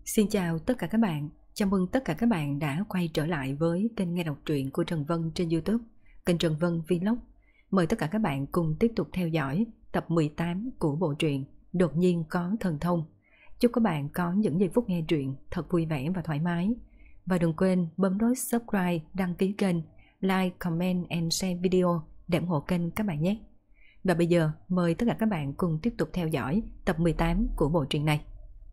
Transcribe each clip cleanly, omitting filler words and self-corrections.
Xin chào tất cả các bạn, chào mừng tất cả các bạn đã quay trở lại với kênh nghe đọc truyện của Trần Vân trên YouTube, kênh Trần Vân Vlog. Mời tất cả các bạn cùng tiếp tục theo dõi tập 18 của bộ truyện Đột nhiên có thần thông. Chúc các bạn có những giây phút nghe truyện thật vui vẻ và thoải mái. Và đừng quên bấm nút subscribe, đăng ký kênh, like, comment and share video để ủng hộ kênh các bạn nhé. Và bây giờ mời tất cả các bạn cùng tiếp tục theo dõi tập 18 của bộ truyện này.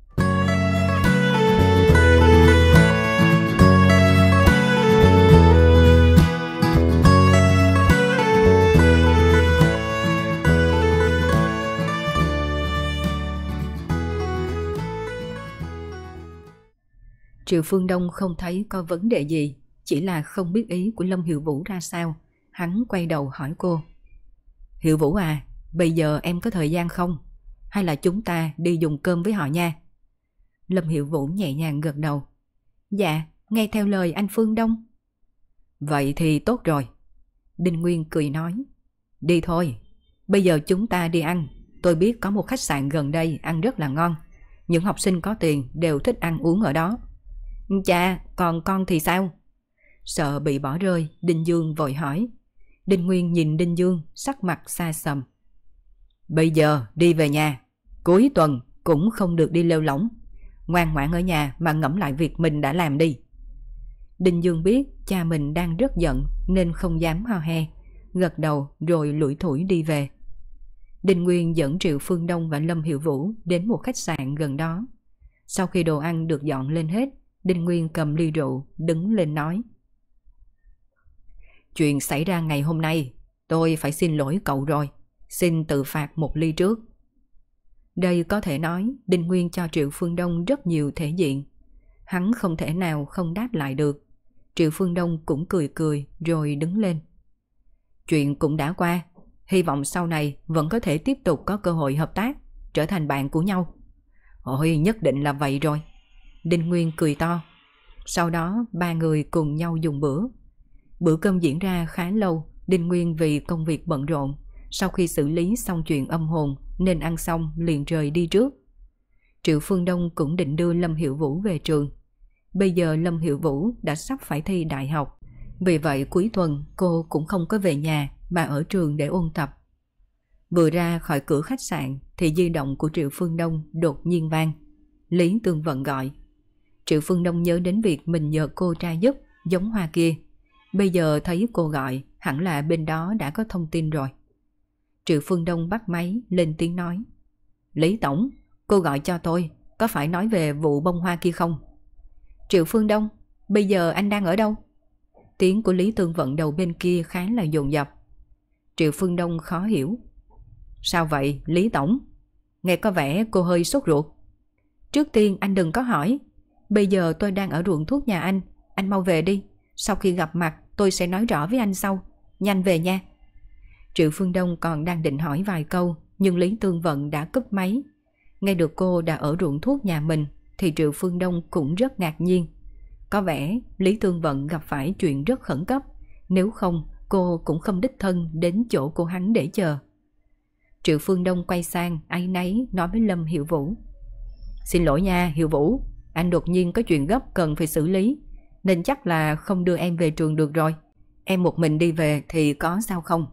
Triệu Phương Đông không thấy có vấn đề gì, chỉ là không biết ý của Lâm Hiểu Vũ ra sao. Hắn quay đầu hỏi cô: Hiểu Vũ à, bây giờ em có thời gian không? Hay là chúng ta đi dùng cơm với họ nha? Lâm Hiểu Vũ nhẹ nhàng gật đầu: Dạ, nghe theo lời anh Phương Đông. Vậy thì tốt rồi. Đinh Nguyên cười nói: Đi thôi, bây giờ chúng ta đi ăn. Tôi biết có một khách sạn gần đây ăn rất là ngon. Những học sinh có tiền đều thích ăn uống ở đó. Chà, còn con thì sao? Sợ bị bỏ rơi, Đinh Dương vội hỏi. Đinh Nguyên nhìn Đinh Dương, sắc mặt xa sầm. Bây giờ đi về nhà, cuối tuần cũng không được đi lêu lỏng. Ngoan ngoãn ở nhà mà ngẫm lại việc mình đã làm đi. Đinh Dương biết cha mình đang rất giận nên không dám ho he, gật đầu rồi lủi thủi đi về. Đinh Nguyên dẫn Triệu Phương Đông và Lâm Hiểu Vũ đến một khách sạn gần đó. Sau khi đồ ăn được dọn lên hết, Đinh Nguyên cầm ly rượu đứng lên nói: Chuyện xảy ra ngày hôm nay, tôi phải xin lỗi cậu rồi. Xin tự phạt một ly trước. Đây có thể nói Đinh Nguyên cho Triệu Phương Đông rất nhiều thể diện. Hắn không thể nào không đáp lại được. Triệu Phương Đông cũng cười cười rồi đứng lên. Chuyện cũng đã qua, hy vọng sau này vẫn có thể tiếp tục có cơ hội hợp tác, trở thành bạn của nhau. Ôi, nhất định là vậy rồi. Đinh Nguyên cười to. Sau đó ba người cùng nhau dùng bữa. Bữa cơm diễn ra khá lâu. Đinh Nguyên vì công việc bận rộn, sau khi xử lý xong chuyện âm hồn nên ăn xong liền rời đi trước. Triệu Phương Đông cũng định đưa Lâm Hiểu Vũ về trường. Bây giờ Lâm Hiểu Vũ đã sắp phải thi đại học, vì vậy cuối tuần cô cũng không có về nhà mà ở trường để ôn tập. Vừa ra khỏi cửa khách sạn thì di động của Triệu Phương Đông đột nhiên vang. Lý Tương Vận gọi. Triệu Phương Đông nhớ đến việc mình nhờ cô trai giúp giống hoa kia. Bây giờ thấy cô gọi, hẳn là bên đó đã có thông tin rồi. Triệu Phương Đông bắt máy lên tiếng nói: Lý Tổng, cô gọi cho tôi, có phải nói về vụ bông hoa kia không? Triệu Phương Đông, bây giờ anh đang ở đâu? Tiếng của Lý Tương Vận đầu bên kia khá là dồn dập. Triệu Phương Đông khó hiểu. Sao vậy Lý Tổng? Nghe có vẻ cô hơi sốt ruột. Trước tiên anh đừng có hỏi. Bây giờ tôi đang ở ruộng thuốc nhà anh mau về đi. Sau khi gặp mặt tôi sẽ nói rõ với anh sau. Nhanh về nha. Triệu Phương Đông còn đang định hỏi vài câu, nhưng Lý Tương Vận đã cúp máy. Nghe được cô đã ở ruộng thuốc nhà mình thì Triệu Phương Đông cũng rất ngạc nhiên. Có vẻ Lý Tương Vận gặp phải chuyện rất khẩn cấp, nếu không cô cũng không đích thân đến chỗ cô hắn để chờ. Triệu Phương Đông quay sang áy náy nói với Lâm Hiểu Vũ: Xin lỗi nha Hiểu Vũ, anh đột nhiên có chuyện gấp cần phải xử lý, nên chắc là không đưa em về trường được rồi. Em một mình đi về thì có sao không?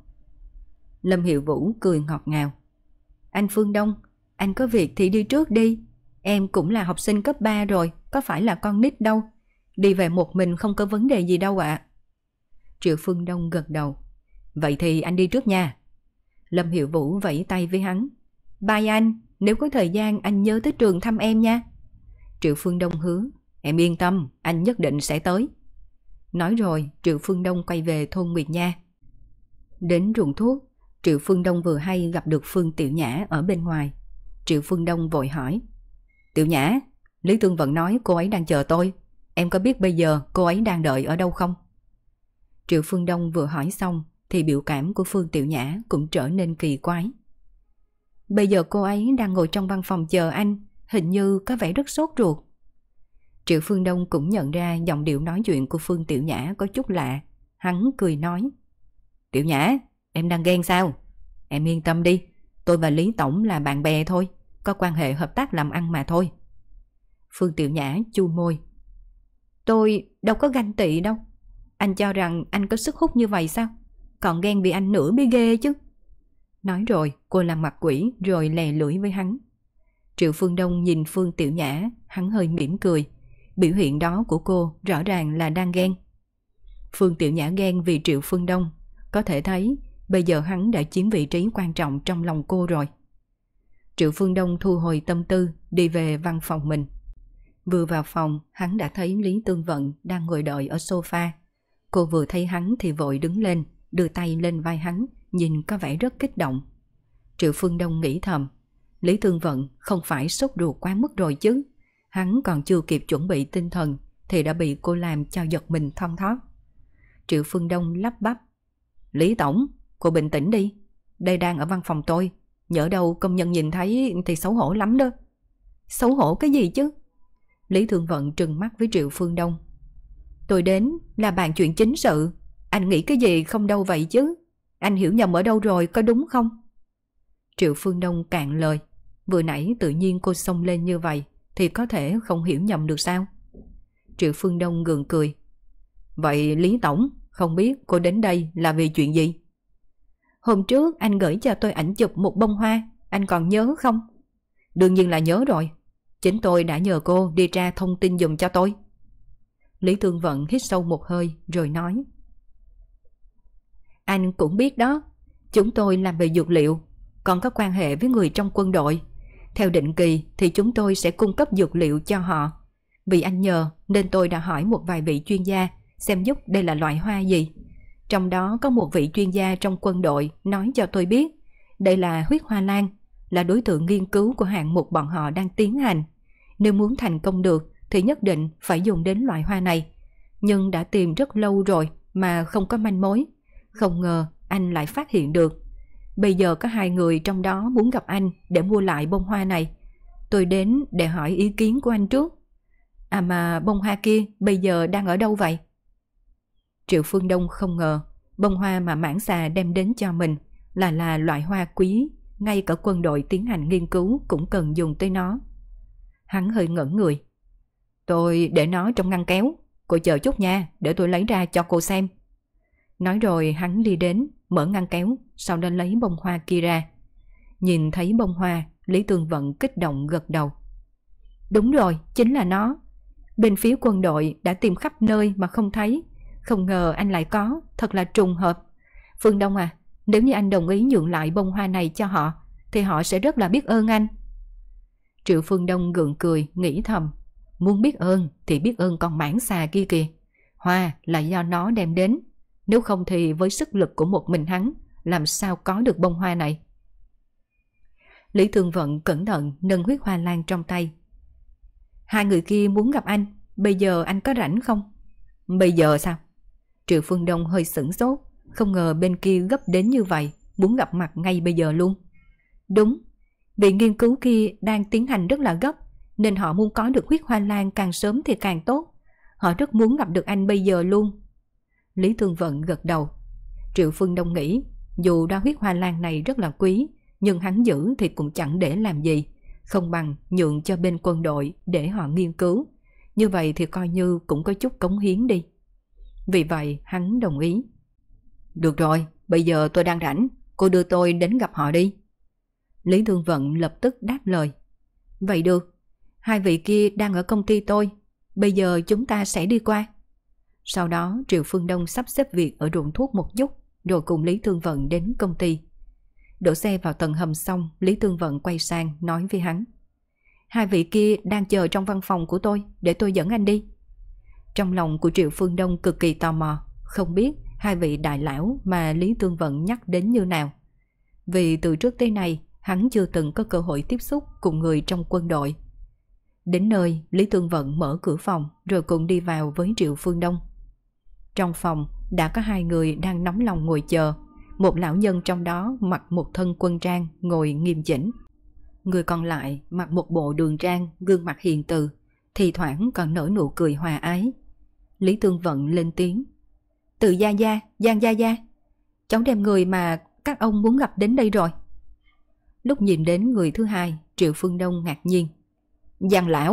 Lâm Hiểu Vũ cười ngọt ngào. Anh Phương Đông, anh có việc thì đi trước đi. Em cũng là học sinh cấp 3 rồi, có phải là con nít đâu. Đi về một mình không có vấn đề gì đâu ạ. Triệu Phương Đông gật đầu. Vậy thì anh đi trước nha. Lâm Hiểu Vũ vẫy tay với hắn. Bye anh, nếu có thời gian anh nhớ tới trường thăm em nha. Triệu Phương Đông hứa. Em yên tâm, anh nhất định sẽ tới. Nói rồi Triệu Phương Đông quay về thôn Nguyệt Nha. Đến ruộng thuốc, Triệu Phương Đông vừa hay gặp được Phương Tiểu Nhã ở bên ngoài. Triệu Phương Đông vội hỏi: Tiểu Nhã, Lý Tương Vận nói cô ấy đang chờ tôi. Em có biết bây giờ cô ấy đang đợi ở đâu không? Triệu Phương Đông vừa hỏi xong thì biểu cảm của Phương Tiểu Nhã cũng trở nên kỳ quái. Bây giờ cô ấy đang ngồi trong văn phòng chờ anh, hình như có vẻ rất sốt ruột. Triệu Phương Đông cũng nhận ra giọng điệu nói chuyện của Phương Tiểu Nhã có chút lạ. Hắn cười nói: Tiểu Nhã, em đang ghen sao? Em yên tâm đi, tôi và Lý Tổng là bạn bè thôi, có quan hệ hợp tác làm ăn mà thôi. Phương Tiểu Nhã chu môi. Tôi đâu có ganh tị đâu. Anh cho rằng anh có sức hút như vậy sao? Còn ghen vì anh nữa mới ghê chứ. Nói rồi cô làm mặt quỷ rồi lè lưỡi với hắn. Triệu Phương Đông nhìn Phương Tiểu Nhã, hắn hơi mỉm cười. Biểu hiện đó của cô rõ ràng là đang ghen. Phương Tiểu Nhã ghen vì Triệu Phương Đông. Có thể thấy bây giờ hắn đã chiếm vị trí quan trọng trong lòng cô rồi. Triệu Phương Đông thu hồi tâm tư, đi về văn phòng mình. Vừa vào phòng, hắn đã thấy Lý Tương Vận đang ngồi đợi ở sofa. Cô vừa thấy hắn thì vội đứng lên, đưa tay lên vai hắn, nhìn có vẻ rất kích động. Triệu Phương Đông nghĩ thầm, Lý Tương Vận không phải sốt ruột quá mức rồi chứ. Hắn còn chưa kịp chuẩn bị tinh thần thì đã bị cô làm cho giật mình thon thót. Triệu Phương Đông lắp bắp. Lý Tổng, cô bình tĩnh đi. Đây đang ở văn phòng tôi. Nhỡ đâu công nhân nhìn thấy thì xấu hổ lắm đó. Xấu hổ cái gì chứ? Lý Thương Vận trừng mắt với Triệu Phương Đông. Tôi đến là bàn chuyện chính sự. Anh nghĩ cái gì không đâu vậy chứ? Anh hiểu nhầm ở đâu rồi, có đúng không? Triệu Phương Đông cạn lời. Vừa nãy tự nhiên cô xông lên như vậy thì có thể không hiểu nhầm được sao? Triệu Phương Đông gượng cười. Vậy Lý Tổng, không biết cô đến đây là vì chuyện gì? Hôm trước anh gửi cho tôi ảnh chụp một bông hoa, anh còn nhớ không? Đương nhiên là nhớ rồi. Chính tôi đã nhờ cô đi tra thông tin giùm cho tôi. Lý Thương Vận hít sâu một hơi rồi nói. Anh cũng biết đó, chúng tôi làm về dược liệu, còn có quan hệ với người trong quân đội. Theo định kỳ thì chúng tôi sẽ cung cấp dược liệu cho họ. Vì anh nhờ nên tôi đã hỏi một vài vị chuyên gia xem giúp đây là loại hoa gì. Trong đó có một vị chuyên gia trong quân đội nói cho tôi biết đây là huyết hoa lan, là đối tượng nghiên cứu của hạng mục bọn họ đang tiến hành. Nếu muốn thành công được thì nhất định phải dùng đến loại hoa này. Nhưng đã tìm rất lâu rồi mà không có manh mối. Không ngờ anh lại phát hiện được. Bây giờ có 2 người trong đó muốn gặp anh để mua lại bông hoa này. Tôi đến để hỏi ý kiến của anh trước. À mà bông hoa kia bây giờ đang ở đâu vậy? Triệu Phương Đông không ngờ bông hoa mà Mãn Xà đem đến cho mình là loại hoa quý, ngay cả quân đội tiến hành nghiên cứu cũng cần dùng tới nó. Hắn hơi ngẩn người. Tôi để nó trong ngăn kéo, cô chờ chút nha, để tôi lấy ra cho cô xem. Nói rồi hắn đi đến, mở ngăn kéo, sau đó lấy bông hoa kia ra. Nhìn thấy bông hoa, Lý Tương Vận kích động gật đầu. Đúng rồi, chính là nó. Bên phía quân đội đã tìm khắp nơi mà không thấy. Không ngờ anh lại có, thật là trùng hợp. Phương Đông à, nếu như anh đồng ý nhượng lại bông hoa này cho họ, thì họ sẽ rất là biết ơn anh. Triệu Phương Đông gượng cười, nghĩ thầm. Muốn biết ơn thì biết ơn con Mãn Xà kia kìa. Hoa là do nó đem đến. Nếu không thì với sức lực của một mình hắn, làm sao có được bông hoa này? Lý Thương Vận cẩn thận nâng huyết hoa lan trong tay. 2 người kia muốn gặp anh, bây giờ anh có rảnh không? Bây giờ sao? Triệu Phương Đông hơi sửng sốt, không ngờ bên kia gấp đến như vậy, muốn gặp mặt ngay bây giờ luôn. Đúng, vì nghiên cứu kia đang tiến hành rất là gấp, nên họ muốn có được huyết hoa lan càng sớm thì càng tốt. Họ rất muốn gặp được anh bây giờ luôn. Lý Thương Vận gật đầu. Triệu Phương Đông nghĩ, dù đóa huyết hoa lan này rất là quý, nhưng hắn giữ thì cũng chẳng để làm gì, không bằng nhượng cho bên quân đội để họ nghiên cứu. Như vậy thì coi như cũng có chút cống hiến đi. Vì vậy hắn đồng ý. Được rồi, bây giờ tôi đang rảnh, cô đưa tôi đến gặp họ đi. Lý Thương Vận lập tức đáp lời. Vậy được, 2 vị kia đang ở công ty tôi, bây giờ chúng ta sẽ đi qua. Sau đó Triệu Phương Đông sắp xếp việc ở ruộng thuốc một chút, rồi cùng Lý Thương Vận đến công ty. Đổ xe vào tầng hầm xong, Lý Thương Vận quay sang nói với hắn. 2 vị kia đang chờ trong văn phòng của tôi, để tôi dẫn anh đi. Trong lòng của Triệu Phương Đông cực kỳ tò mò, không biết 2 vị đại lão mà Lý Thương Vận nhắc đến như nào. Vì từ trước tới nay, hắn chưa từng có cơ hội tiếp xúc cùng người trong quân đội. Đến nơi, Lý Thương Vận mở cửa phòng rồi cùng đi vào với Triệu Phương Đông. Trong phòng đã có 2 người đang nóng lòng ngồi chờ. Một lão nhân trong đó mặc một thân quân trang ngồi nghiêm chỉnh. Người còn lại mặc một bộ đường trang, gương mặt hiền từ, thì thoảng còn nở nụ cười hòa ái. Lý Thương Vận lên tiếng. Từ Gia Gia, Giang Gia Gia, cháu đem người mà các ông muốn gặp đến đây rồi. Lúc nhìn đến người thứ hai, Triệu Phương Đông ngạc nhiên. Giang lão,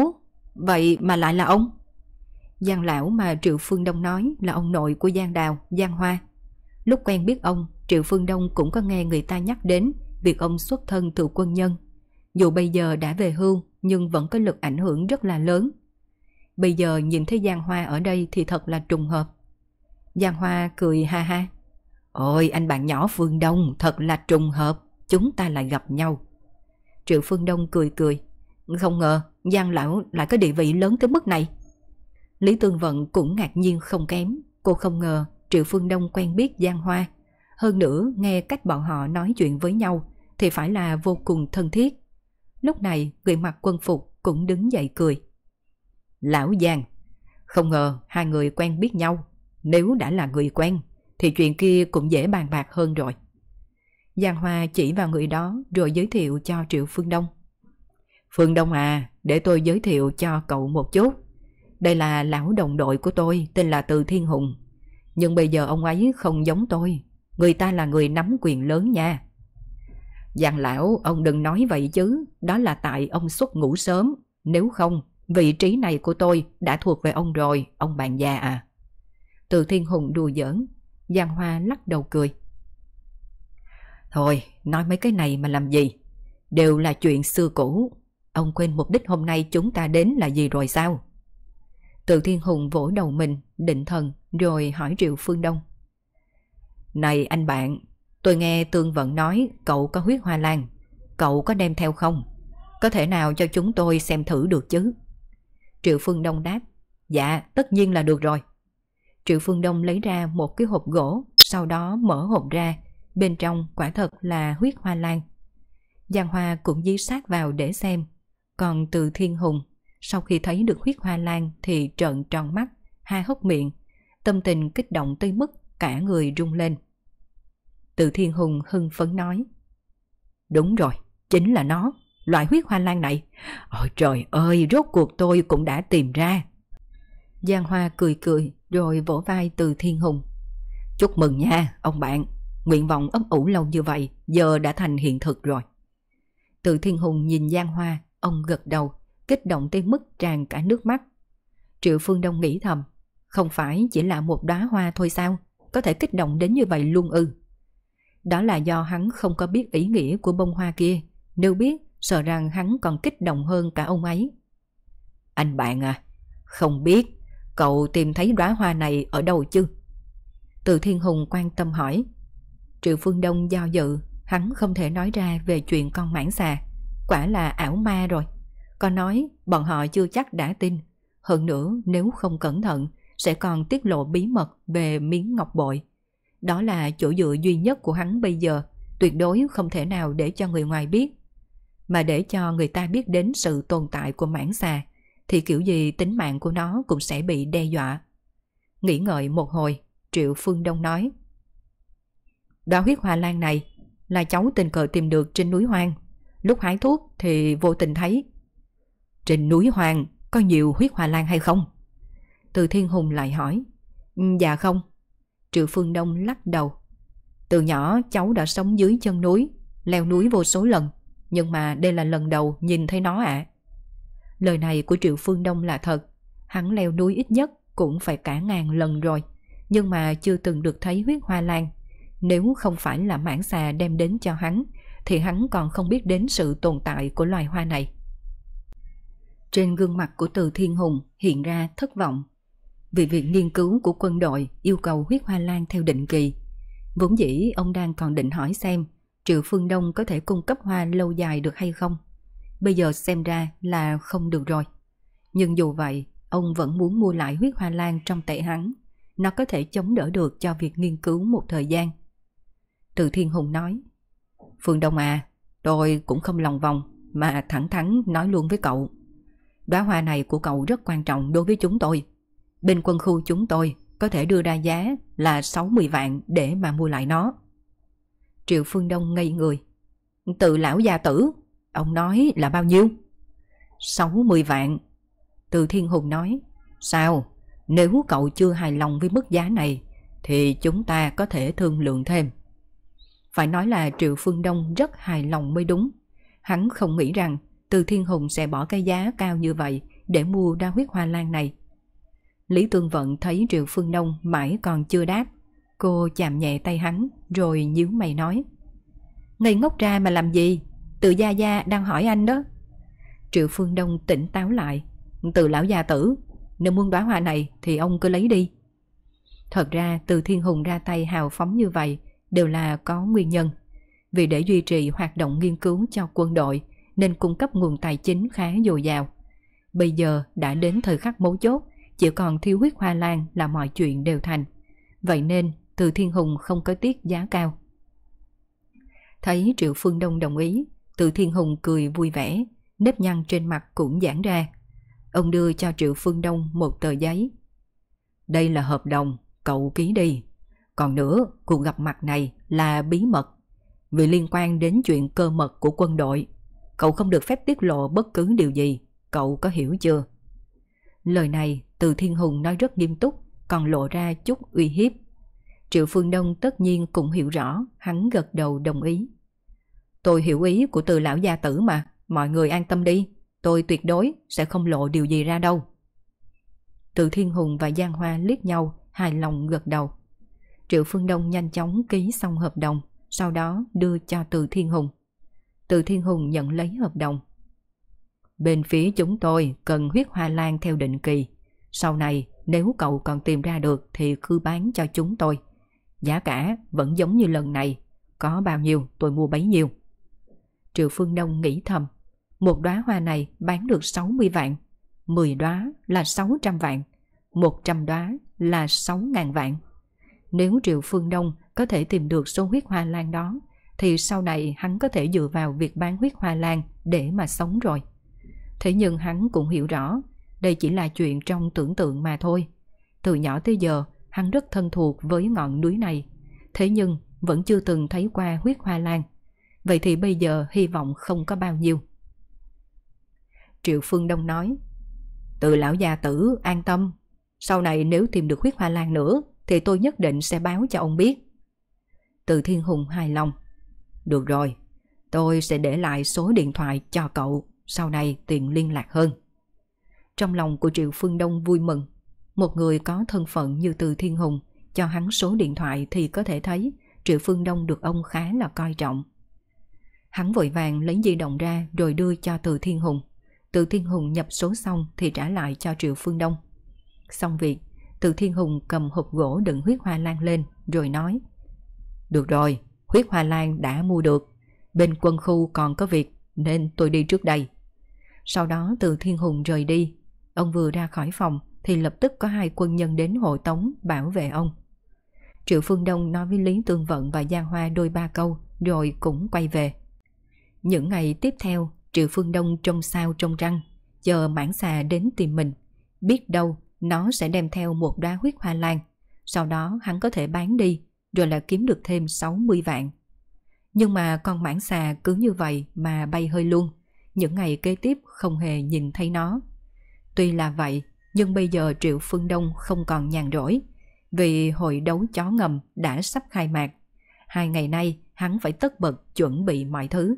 Vậy mà lại là ông? Giang lão mà Triệu Phương Đông nói là ông nội của Giang Đào, Giang Hoa. Lúc quen biết ông, Triệu Phương Đông cũng có nghe người ta nhắc đến việc ông xuất thân từ quân nhân. Dù bây giờ đã về hưu nhưng vẫn có lực ảnh hưởng rất là lớn. Bây giờ nhìn thấy Giang Hoa ở đây thì thật là trùng hợp. Giang Hoa cười ha ha. Ôi anh bạn nhỏ Phương Đông, thật là trùng hợp, chúng ta lại gặp nhau. Triệu Phương Đông cười cười. Không ngờ Giang lão lại có địa vị lớn tới mức này. Lý Tương Vận cũng ngạc nhiên không kém. Cô không ngờ Triệu Phương Đông quen biết Giang Hoa. Hơn nữa nghe cách bọn họ nói chuyện với nhau thì phải là vô cùng thân thiết. Lúc này người mặc quân phục cũng đứng dậy cười. Lão Giang, không ngờ hai người quen biết nhau. Nếu đã là người quen thì chuyện kia cũng dễ bàn bạc hơn rồi. Giang Hoa chỉ vào người đó rồi giới thiệu cho Triệu Phương Đông. Phương Đông à, để tôi giới thiệu cho cậu một chút. Đây là lão đồng đội của tôi, tên là Từ Thiên Hùng. Nhưng bây giờ ông ấy không giống tôi. Người ta là người nắm quyền lớn nha. Giang lão, ông đừng nói vậy chứ. Đó là tại ông xuất ngũ sớm. Nếu không, vị trí này của tôi đã thuộc về ông rồi, ông bạn già à. Từ Thiên Hùng đùa giỡn. Giang Hoa lắc đầu cười. Thôi, nói mấy cái này mà làm gì? Đều là chuyện xưa cũ. Ông quên mục đích hôm nay chúng ta đến là gì rồi sao? Từ Thiên Hùng vỗ đầu mình, định thần, rồi hỏi Triệu Phương Đông. Này anh bạn, tôi nghe Tương Vận nói cậu có huyết hoa lan. Cậu có đem theo không? Có thể nào cho chúng tôi xem thử được chứ? Triệu Phương Đông đáp. Dạ, tất nhiên là được rồi. Triệu Phương Đông lấy ra một cái hộp gỗ, sau đó mở hộp ra. Bên trong quả thật là huyết hoa lan. Giang Hoa cũng dí sát vào để xem. Còn Từ Thiên Hùng, sau khi thấy được huyết hoa lan thì trợn tròn mắt, há hốc miệng, tâm tình kích động tới mức cả người rung lên. Từ Thiên Hùng hưng phấn nói. Đúng rồi, chính là nó, loại huyết hoa lan này. Ôi trời ơi, rốt cuộc tôi cũng đã tìm ra. Giang Hoa cười cười rồi vỗ vai Từ Thiên Hùng. Chúc mừng nha, ông bạn. Nguyện vọng ấp ủ lâu như vậy, giờ đã thành hiện thực rồi. Từ Thiên Hùng nhìn Giang Hoa, ông gật đầu, kích động tới mức tràn cả nước mắt. Triệu Phương Đông nghĩ thầm, không phải chỉ là một đóa hoa thôi sao, có thể kích động đến như vậy luôn ư? Đó là do hắn không có biết ý nghĩa của bông hoa kia, nếu biết sợ rằng hắn còn kích động hơn cả ông ấy. Anh bạn à, không biết cậu tìm thấy đóa hoa này ở đâu chứ? Từ Thiên Hùng quan tâm hỏi. Triệu Phương Đông do dự, hắn không thể nói ra về chuyện con mãng xà, quả là ảo ma rồi. Có nói bọn họ chưa chắc đã tin, hơn nữa nếu không cẩn thận sẽ còn tiết lộ bí mật về miếng ngọc bội. Đó là chỗ dựa duy nhất của hắn bây giờ, tuyệt đối không thể nào để cho người ngoài biết. Mà để cho người ta biết đến sự tồn tại của mãng xà thì kiểu gì tính mạng của nó cũng sẽ bị đe dọa. Nghĩ ngợi một hồi, Triệu Phương Đông nói. Đóa huyết hoa lan này là cháu tình cờ tìm được trên núi hoang. Lúc hái thuốc thì vô tình thấy. Trên núi hoang có nhiều huyết hoa lan hay không? Từ Thiên Hùng lại hỏi. Dạ không. Triệu Phương Đông lắc đầu. Từ nhỏ cháu đã sống dưới chân núi, leo núi vô số lần, nhưng mà đây là lần đầu nhìn thấy nó ạ. Lời này của Triệu Phương Đông là thật. Hắn leo núi ít nhất cũng phải cả ngàn lần rồi, nhưng mà chưa từng được thấy huyết hoa lan. Nếu không phải là mãng xà đem đến cho hắn thì hắn còn không biết đến sự tồn tại của loài hoa này. Trên gương mặt của Từ Thiên Hùng hiện ra thất vọng. Vì việc nghiên cứu của quân đội yêu cầu huyết hoa lan theo định kỳ. Vốn dĩ ông đang còn định hỏi xem Triệu Phương Đông có thể cung cấp hoa lâu dài được hay không. Bây giờ xem ra là không được rồi. Nhưng dù vậy, ông vẫn muốn mua lại huyết hoa lan trong tay hắn. Nó có thể chống đỡ được cho việc nghiên cứu một thời gian. Từ Thiên Hùng nói. Phương Đông à, tôi cũng không lòng vòng mà thẳng thắn nói luôn với cậu. Đóa hoa này của cậu rất quan trọng đối với chúng tôi. Bên quân khu chúng tôi có thể đưa ra giá là 60 vạn để mà mua lại nó. Triệu Phương Đông ngây người. Từ lão gia tử, ông nói là bao nhiêu? 60 vạn. Từ Thiên Hùng nói. Sao? Nếu cậu chưa hài lòng với mức giá này thì chúng ta có thể thương lượng thêm. Phải nói là Triệu Phương Đông rất hài lòng mới đúng. Hắn không nghĩ rằng Từ Thiên Hùng sẽ bỏ cái giá cao như vậy để mua đóa huyết hoa lan này. Lý Tương Vận thấy Triệu Phương Đông mãi còn chưa đáp. Cô chạm nhẹ tay hắn rồi nhíu mày nói: ngây ngốc ra mà làm gì? Từ gia gia đang hỏi anh đó. Triệu Phương Đông tỉnh táo lại: Từ lão gia tử, nếu muốn đóa hoa này thì ông cứ lấy đi. Thật ra Từ Thiên Hùng ra tay hào phóng như vậy đều là có nguyên nhân. Vì để duy trì hoạt động nghiên cứu cho quân đội nên cung cấp nguồn tài chính khá dồi dào. Bây giờ đã đến thời khắc mấu chốt, chỉ còn thiếu huyết hoa lan là mọi chuyện đều thành. Vậy nên Từ Thiên Hùng không có tiếc giá cao. Thấy Triệu Phương Đông đồng ý, Từ Thiên Hùng cười vui vẻ, nếp nhăn trên mặt cũng giãn ra. Ông đưa cho Triệu Phương Đông một tờ giấy. Đây là hợp đồng, cậu ký đi. Còn nữa, cuộc gặp mặt này là bí mật, vì liên quan đến chuyện cơ mật của quân đội. Cậu không được phép tiết lộ bất cứ điều gì, cậu có hiểu chưa? Lời này Từ Thiên Hùng nói rất nghiêm túc, còn lộ ra chút uy hiếp. Triệu Phương Đông tất nhiên cũng hiểu rõ, hắn gật đầu đồng ý. Tôi hiểu ý của Từ lão gia tử mà, mọi người an tâm đi, tôi tuyệt đối sẽ không lộ điều gì ra đâu. Từ Thiên Hùng và Giang Hoa liếc nhau, hài lòng gật đầu. Triệu Phương Đông nhanh chóng ký xong hợp đồng, sau đó đưa cho Từ Thiên Hùng. Từ Thiên Hùng nhận lấy hợp đồng. Bên phía chúng tôi cần huyết hoa lan theo định kỳ. Sau này nếu cậu còn tìm ra được thì cứ bán cho chúng tôi. Giá cả vẫn giống như lần này, có bao nhiêu tôi mua bấy nhiêu. Triệu Phương Đông nghĩ thầm, một đóa hoa này bán được 60 vạn, 10 đóa là 600 vạn, 100 đóa là 6.000 vạn. Nếu Triệu Phương Đông có thể tìm được số huyết hoa lan đó, thì sau này hắn có thể dựa vào việc bán huyết hoa lan để mà sống rồi. Thế nhưng hắn cũng hiểu rõ, đây chỉ là chuyện trong tưởng tượng mà thôi. Từ nhỏ tới giờ, hắn rất thân thuộc với ngọn núi này, thế nhưng vẫn chưa từng thấy qua huyết hoa lan. Vậy thì bây giờ hy vọng không có bao nhiêu. Triệu Phương Đông nói: Từ lão gia tử an tâm, sau này nếu tìm được huyết hoa lan nữa thì tôi nhất định sẽ báo cho ông biết. Từ Thiên Hùng hài lòng: Được rồi, tôi sẽ để lại số điện thoại cho cậu, sau này tiện liên lạc hơn. Trong lòng của Triệu Phương Đông vui mừng. Một người có thân phận như Từ Thiên Hùng cho hắn số điện thoại thì có thể thấy Triệu Phương Đông được ông khá là coi trọng. Hắn vội vàng lấy di động ra rồi đưa cho Từ Thiên Hùng. Từ Thiên Hùng nhập số xong thì trả lại cho Triệu Phương Đông. Xong việc, Từ Thiên Hùng cầm hộp gỗ đựng huyết hoa lan lên rồi nói: Được rồi, huyết hoa lan đã mua được, bên quân khu còn có việc nên tôi đi trước đây. Sau đó Từ Thiên Hùng rời đi. Ông vừa ra khỏi phòng thì lập tức có 2 quân nhân đến hộ tống bảo vệ ông. Triệu Phương Đông nói với Lý Tương Vận và Giang Hoa đôi ba câu rồi cũng quay về. Những ngày tiếp theo, Triệu Phương Đông trông sao trông trăng, chờ mãng xà đến tìm mình. Biết đâu nó sẽ đem theo một đóa huyết hoa lan, sau đó hắn có thể bán đi, rồi là kiếm được thêm 60 vạn. Nhưng mà con mãng xà cứ như vậy mà bay hơi luôn, những ngày kế tiếp không hề nhìn thấy nó. Tuy là vậy, nhưng bây giờ Triệu Phương Đông không còn nhàn rỗi, vì hội đấu chó ngầm đã sắp khai mạc. 2 ngày nay hắn phải tất bật chuẩn bị mọi thứ.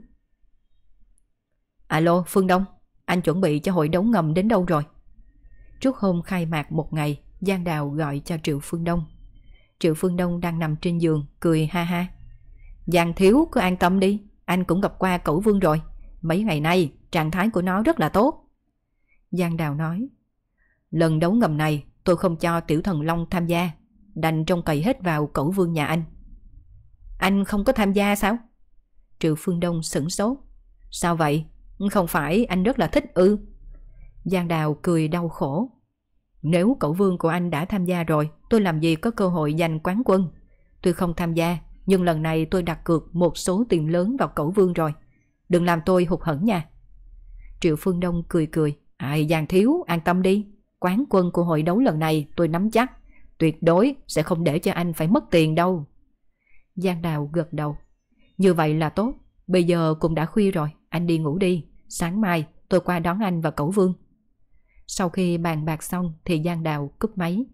Alo Phương Đông, anh chuẩn bị cho hội đấu ngầm đến đâu rồi? Trước hôm khai mạc một ngày, Giang Đào gọi cho Triệu Phương Đông. Triệu Phương Đông đang nằm trên giường cười ha ha. Giang thiếu cứ an tâm đi, anh cũng gặp qua Cẩu Vương rồi. Mấy ngày nay trạng thái của nó rất là tốt. Giang Đào nói: Lần đấu ngầm này tôi không cho Tiểu Thần Long tham gia, đành trông cậy hết vào Cẩu Vương nhà anh. Anh không có tham gia sao? Triệu Phương Đông sửng sốt. Sao vậy? Không phải anh rất là thích ư? Giang Đào cười đau khổ. Nếu Cẩu Vương của anh đã tham gia rồi, tôi làm gì có cơ hội giành quán quân. Tôi không tham gia, nhưng lần này tôi đặt cược một số tiền lớn vào Cẩu Vương rồi. Đừng làm tôi hụt hẫng nha. Triệu Phương Đông cười cười. Giang thiếu an tâm đi, quán quân của hội đấu lần này tôi nắm chắc, tuyệt đối sẽ không để cho anh phải mất tiền đâu. Giang Đào gật đầu. Như vậy là tốt, bây giờ cũng đã khuya rồi, anh đi ngủ đi, sáng mai tôi qua đón anh và Cẩu Vương. Sau khi bàn bạc xong thì Giang Đào cúp máy.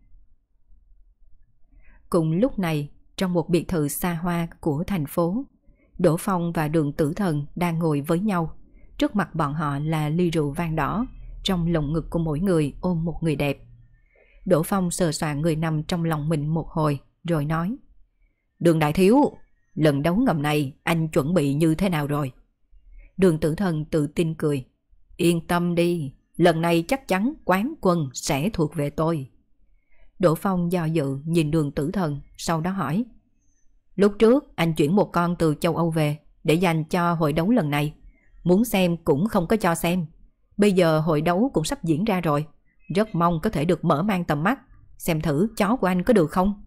Cùng lúc này, trong một biệt thự xa hoa của thành phố, Đỗ Phong và Đường Tử Thần đang ngồi với nhau. Trước mặt bọn họ là ly rượu vang đỏ, trong lồng ngực của mỗi người ôm một người đẹp. Đỗ Phong sờ soạn người nằm trong lòng mình một hồi, rồi nói: Đường đại thiếu, lần đấu ngầm này anh chuẩn bị như thế nào rồi? Đường Tử Thần tự tin cười: Yên tâm đi, lần này chắc chắn quán quân sẽ thuộc về tôi. Đỗ Phong do dự nhìn Đường Tử Thần, sau đó hỏi: Lúc trước anh chuyển một con từ châu Âu về để dành cho hội đấu lần này. Muốn xem cũng không có cho xem. Bây giờ hội đấu cũng sắp diễn ra rồi. Rất mong có thể được mở mang tầm mắt, xem thử chó của anh có được không?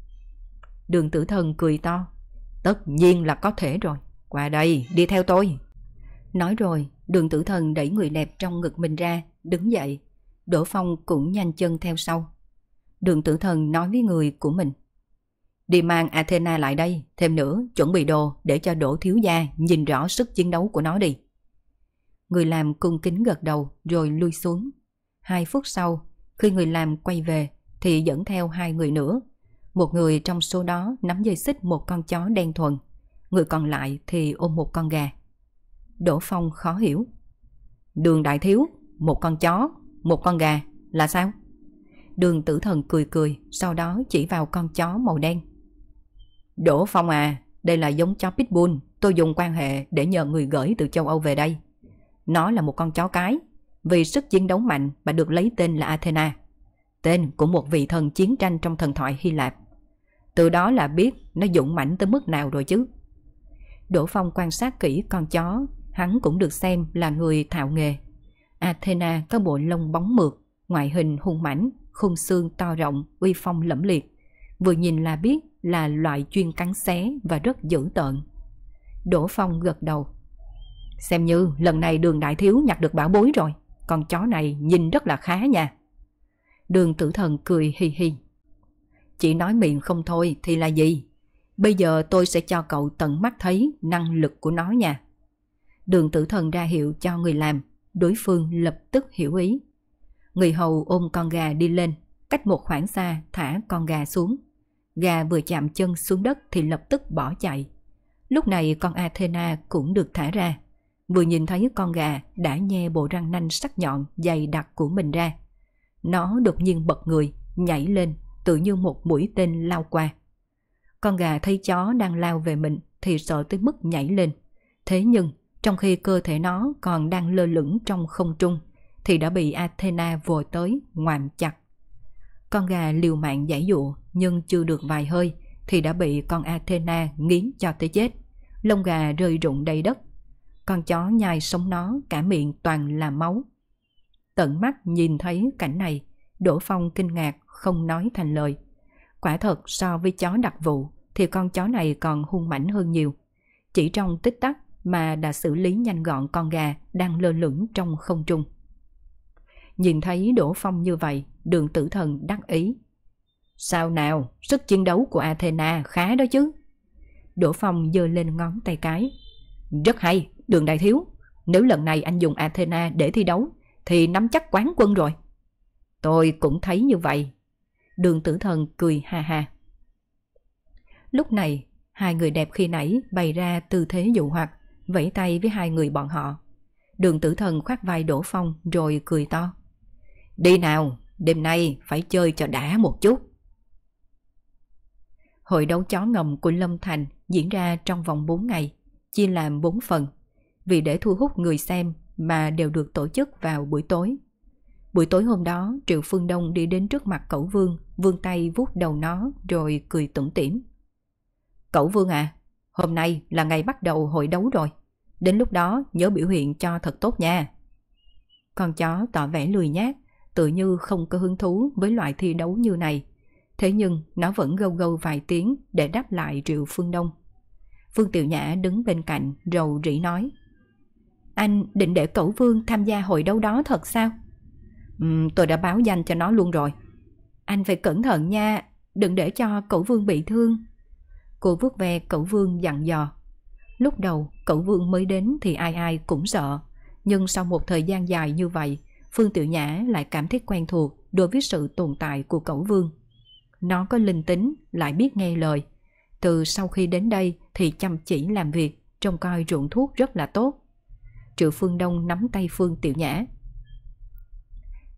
Đường Tử Thần cười to: Tất nhiên là có thể rồi. Qua đây, đi theo tôi. Nói rồi, Đường Tử Thần đẩy người đẹp trong ngực mình ra, đứng dậy. Đỗ Phong cũng nhanh chân theo sau. Đường Tử Thần nói với người của mình: Đi mang Athena lại đây, thêm nữa chuẩn bị đồ để cho Đỗ thiếu gia nhìn rõ sức chiến đấu của nó đi. Người làm cung kính gật đầu rồi lui xuống. 2 phút sau, khi người làm quay về thì dẫn theo 2 người nữa. Một người trong số đó nắm dây xích một con chó đen thuần, người còn lại thì ôm một con gà. Đỗ Phong khó hiểu: Đường đại thiếu, một con chó, một con gà là sao? Đường Tử Thần cười cười, sau đó chỉ vào con chó màu đen: Đỗ Phong à, đây là giống chó Pitbull tôi dùng quan hệ để nhờ người gửi từ châu Âu về đây. Nó là một con chó cái, vì sức chiến đấu mạnh mà được lấy tên là Athena, tên của một vị thần chiến tranh trong thần thoại Hy Lạp. Từ đó là biết nó dũng mãnh tới mức nào rồi chứ. Đỗ Phong quan sát kỹ con chó, hắn cũng được xem là người thạo nghề. Athena có bộ lông bóng mượt, ngoại hình hung mãnh, khung xương to rộng, uy phong lẫm liệt. Vừa nhìn là biết là loại chuyên cắn xé và rất dữ tợn. Đỗ Phong gật đầu: Xem như lần này Đường đại thiếu nhặt được bảo bối rồi. Con chó này nhìn rất là khá nha. Đường Tử Thần cười hi hi: Chỉ nói miệng không thôi thì là gì? Bây giờ tôi sẽ cho cậu tận mắt thấy năng lực của nó nha. Đường Tử Thần ra hiệu cho người làm, đối phương lập tức hiểu ý. Người hầu ôm con gà đi lên, cách một khoảng xa thả con gà xuống. Gà vừa chạm chân xuống đất thì lập tức bỏ chạy. Lúc này con Athena cũng được thả ra. Vừa nhìn thấy con gà đã nhe bộ răng nanh sắc nhọn dày đặc của mình ra. Nó đột nhiên bật người, nhảy lên, tự như một mũi tên lao qua. Con gà thấy chó đang lao về mình thì sợ tới mức nhảy lên. Thế nhưng trong khi cơ thể nó còn đang lơ lửng trong không trung thì đã bị Athena vồ tới ngoạm chặt. Con gà liều mạng giãy giụa nhưng chưa được vài hơi thì đã bị con Athena nghiến cho tới chết. Lông gà rơi rụng đầy đất. Con chó nhai sống nó, cả miệng toàn là máu. Tận mắt nhìn thấy cảnh này, Đỗ Phong kinh ngạc không nói thành lời. Quả thật so với chó đặc vụ thì con chó này còn hung mãnh hơn nhiều. Chỉ trong tích tắc mà đã xử lý nhanh gọn con gà đang lơ lửng trong không trung. Nhìn thấy Đỗ Phong như vậy, Đường Tử Thần đắc ý: Sao nào, sức chiến đấu của Athena khá đó chứ. Đỗ Phong giơ lên ngón tay cái: Rất hay, Đường đại thiếu. Nếu lần này anh dùng Athena để thi đấu thì nắm chắc quán quân rồi. Tôi cũng thấy như vậy. Đường Tử Thần cười ha ha. Lúc này, 2 người đẹp khi nãy bày ra tư thế dụ hoặc, vẫy tay với 2 người bọn họ. Đường Tử Thần khoác vai Đỗ Phong rồi cười to: Đi nào, đêm nay phải chơi cho đã một chút. Hội đấu chó ngầm của Lâm Thành diễn ra trong vòng 4 ngày, chia làm 4 phần, vì để thu hút người xem mà đều được tổ chức vào buổi tối. Buổi tối hôm đó, Triệu Phương Đông đi đến trước mặt Cẩu Vương, vươn tay vuốt đầu nó rồi cười tủm tỉm: Cẩu Vương à, hôm nay là ngày bắt đầu hội đấu rồi. Đến lúc đó nhớ biểu hiện cho thật tốt nha. Con chó tỏ vẻ lười nhác, tự như không có hứng thú với loại thi đấu như này. Thế nhưng nó vẫn gâu gâu vài tiếng để đáp lại Triệu Phương Đông. Phương Tiểu Nhã đứng bên cạnh rầu rĩ nói: Anh định để Cẩu Vương tham gia hội đấu đó thật sao? Tôi đã báo danh cho nó luôn rồi. Anh phải cẩn thận nha, đừng để cho Cẩu Vương bị thương. Cô vuốt ve Cẩu Vương dặn dò. Lúc đầu Cẩu Vương mới đến thì ai ai cũng sợ, nhưng sau một thời gian dài như vậy, Phương Tiểu Nhã lại cảm thấy quen thuộc đối với sự tồn tại của Cẩu Vương. Nó có linh tính, lại biết nghe lời. Từ sau khi đến đây thì chăm chỉ làm việc, trông coi ruộng thuốc rất là tốt. Triệu Phương Đông nắm tay Phương Tiểu Nhã: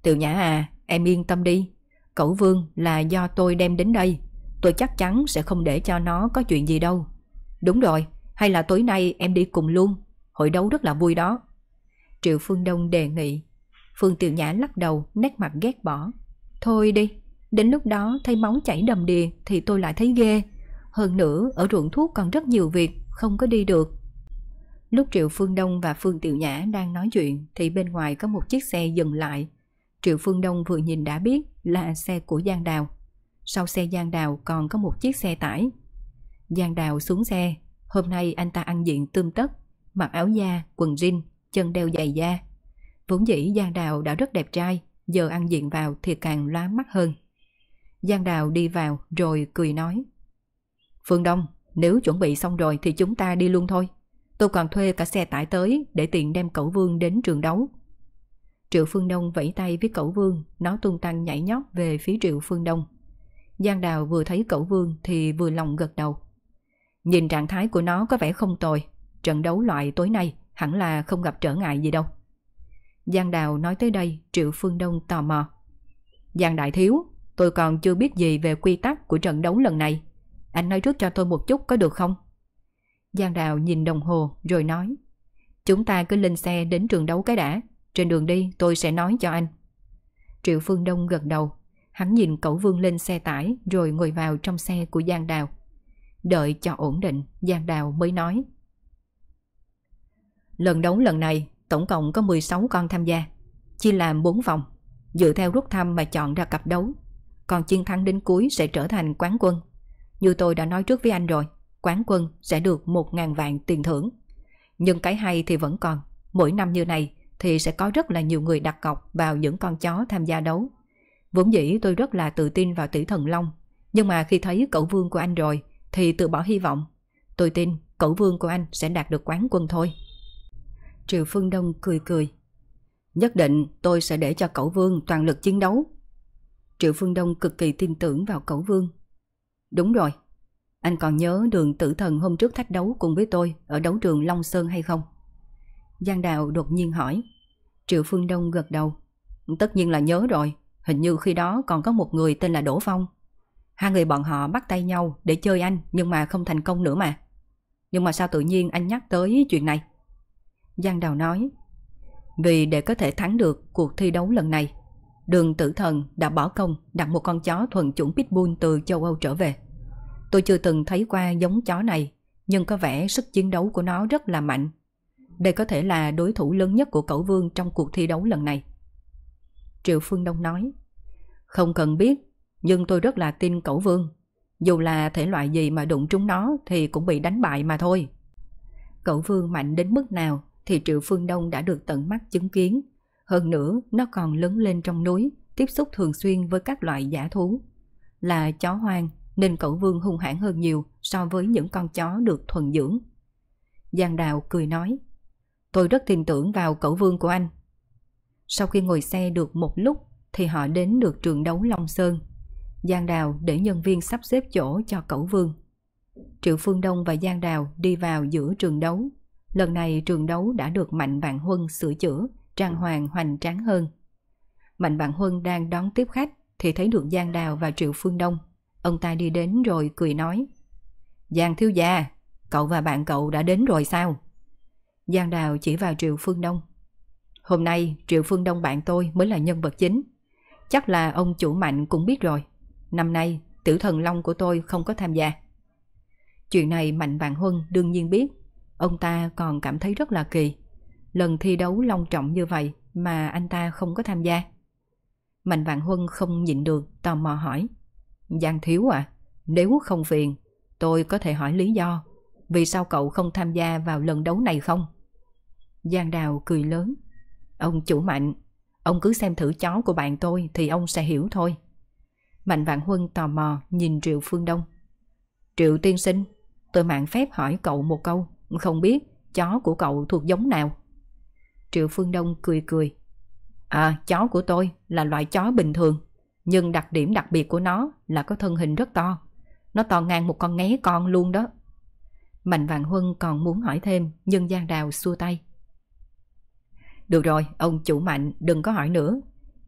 Tiểu Nhã à, em yên tâm đi. Cẩu Vương là do tôi đem đến đây. Tôi chắc chắn sẽ không để cho nó có chuyện gì đâu. Đúng rồi, hay là tối nay em đi cùng luôn. Hội đấu rất là vui đó. Triệu Phương Đông đề nghị. Phương Tiểu Nhã lắc đầu, nét mặt ghét bỏ. Thôi đi, đến lúc đó thấy máu chảy đầm đìa thì tôi lại thấy ghê. Hơn nữa ở ruộng thuốc còn rất nhiều việc, không có đi được. Lúc Triệu Phương Đông và Phương Tiểu Nhã đang nói chuyện thì bên ngoài có một chiếc xe dừng lại. Triệu Phương Đông vừa nhìn đã biết là xe của Giang Đào. Sau xe Giang Đào còn có một chiếc xe tải. Giang Đào xuống xe. Hôm nay anh ta ăn diện tươm tất, mặc áo da, quần jean, chân đeo giày da. Vốn dĩ Giang Đào đã rất đẹp trai, giờ ăn diện vào thì càng lóa mắt hơn. Giang Đào đi vào rồi cười nói. Phương Đông, nếu chuẩn bị xong rồi thì chúng ta đi luôn thôi. Tôi còn thuê cả xe tải tới để tiện đem Cẩu Vương đến trường đấu. Triệu Phương Đông vẫy tay với Cẩu Vương, nó tung tăng nhảy nhót về phía Triệu Phương Đông. Giang Đào vừa thấy Cẩu Vương thì vừa lòng gật đầu. Nhìn trạng thái của nó có vẻ không tồi, trận đấu loại tối nay hẳn là không gặp trở ngại gì đâu. Giang Đào nói tới đây, Triệu Phương Đông tò mò. Giang đại thiếu, tôi còn chưa biết gì về quy tắc của trận đấu lần này. Anh nói trước cho tôi một chút có được không? Giang Đào nhìn đồng hồ rồi nói. Chúng ta cứ lên xe đến trường đấu cái đã. Trên đường đi tôi sẽ nói cho anh. Triệu Phương Đông gật đầu. Hắn nhìn Cẩu Vương lên xe tải rồi ngồi vào trong xe của Giang Đào. Đợi cho ổn định, Giang Đào mới nói. Lần đấu lần này tổng cộng có 16 con tham gia, chia làm 4 vòng, dựa theo rút thăm mà chọn ra cặp đấu. Còn chiến thắng đến cuối sẽ trở thành quán quân. Như tôi đã nói trước với anh rồi, quán quân sẽ được 1.000 vạn tiền thưởng. Nhưng cái hay thì vẫn còn, mỗi năm như này thì sẽ có rất là nhiều người đặt cọc vào những con chó tham gia đấu. Vốn dĩ tôi rất là tự tin vào Tỷ Thần Long, nhưng mà khi thấy Cẩu Vương của anh rồi thì từ bỏ hy vọng. Tôi tin Cẩu Vương của anh sẽ đạt được quán quân thôi. Triệu Phương Đông cười cười. Nhất định tôi sẽ để cho Cẩu Vương toàn lực chiến đấu. Triệu Phương Đông cực kỳ tin tưởng vào Cẩu Vương. Đúng rồi, anh còn nhớ Đường Tử Thần hôm trước thách đấu cùng với tôi ở đấu trường Long Sơn hay không? Giang Đào đột nhiên hỏi. Triệu Phương Đông gật đầu. Tất nhiên là nhớ rồi, hình như khi đó còn có một người tên là Đỗ Phong. Hai người bọn họ bắt tay nhau để chơi anh nhưng mà không thành công nữa mà. Nhưng mà sao tự nhiên anh nhắc tới chuyện này? Giang Đào nói. Vì để có thể thắng được cuộc thi đấu lần này, Đường Tử Thần đã bỏ công đặt một con chó thuần chủng Pitbull từ châu Âu trở về. Tôi chưa từng thấy qua giống chó này, nhưng có vẻ sức chiến đấu của nó rất là mạnh. Đây có thể là đối thủ lớn nhất của Cẩu Vương trong cuộc thi đấu lần này. Triệu Phương Đông nói. Không cần biết, nhưng tôi rất là tin Cẩu Vương. Dù là thể loại gì mà đụng trúng nó thì cũng bị đánh bại mà thôi. Cẩu Vương mạnh đến mức nào thì Triệu Phương Đông đã được tận mắt chứng kiến. Hơn nữa nó còn lớn lên trong núi, tiếp xúc thường xuyên với các loại dã thú. Là chó hoang nên Cẩu Vương hung hãn hơn nhiều so với những con chó được thuần dưỡng. Giang Đào cười nói. Tôi rất tin tưởng vào Cẩu Vương của anh. Sau khi ngồi xe được một lúc thì họ đến được trường đấu Long Sơn. Giang Đào để nhân viên sắp xếp chỗ cho Cẩu Vương. Triệu Phương Đông và Giang Đào đi vào giữa trường đấu. Lần này trường đấu đã được Mạnh Vạn Huân sửa chữa, trang hoàng hoành tráng hơn. Mạnh Vạn Huân đang đón tiếp khách thì thấy được Giang Đào và Triệu Phương Đông. Ông ta đi đến rồi cười nói. Giang thiếu gia, cậu và bạn cậu đã đến rồi sao? Giang Đào chỉ vào Triệu Phương Đông. Hôm nay Triệu Phương Đông bạn tôi mới là nhân vật chính. Chắc là ông chủ Mạnh cũng biết rồi. Năm nay Tử Thần Long của tôi không có tham gia. Chuyện này Mạnh Vạn Huân đương nhiên biết. Ông ta còn cảm thấy rất là kỳ. Lần thi đấu long trọng như vậy mà anh ta không có tham gia. Mạnh Vạn Huân không nhịn được, tò mò hỏi. Giang thiếu à, nếu không phiền, tôi có thể hỏi lý do vì sao cậu không tham gia vào lần đấu này không? Giang Đào cười lớn. Ông chủ Mạnh, ông cứ xem thử chó của bạn tôi thì ông sẽ hiểu thôi. Mạnh Vạn Huân tò mò nhìn Triệu Phương Đông. Triệu tiên sinh, tôi mạn phép hỏi cậu một câu, không biết chó của cậu thuộc giống nào? Triệu Phương Đông cười cười. Chó của tôi là loại chó bình thường, nhưng đặc điểm đặc biệt của nó là có thân hình rất to. Nó to ngang một con nghé con luôn đó. Mạnh Vạn Huân còn muốn hỏi thêm, nhưng Giang Đào xua tay. Được rồi, ông chủ Mạnh đừng có hỏi nữa.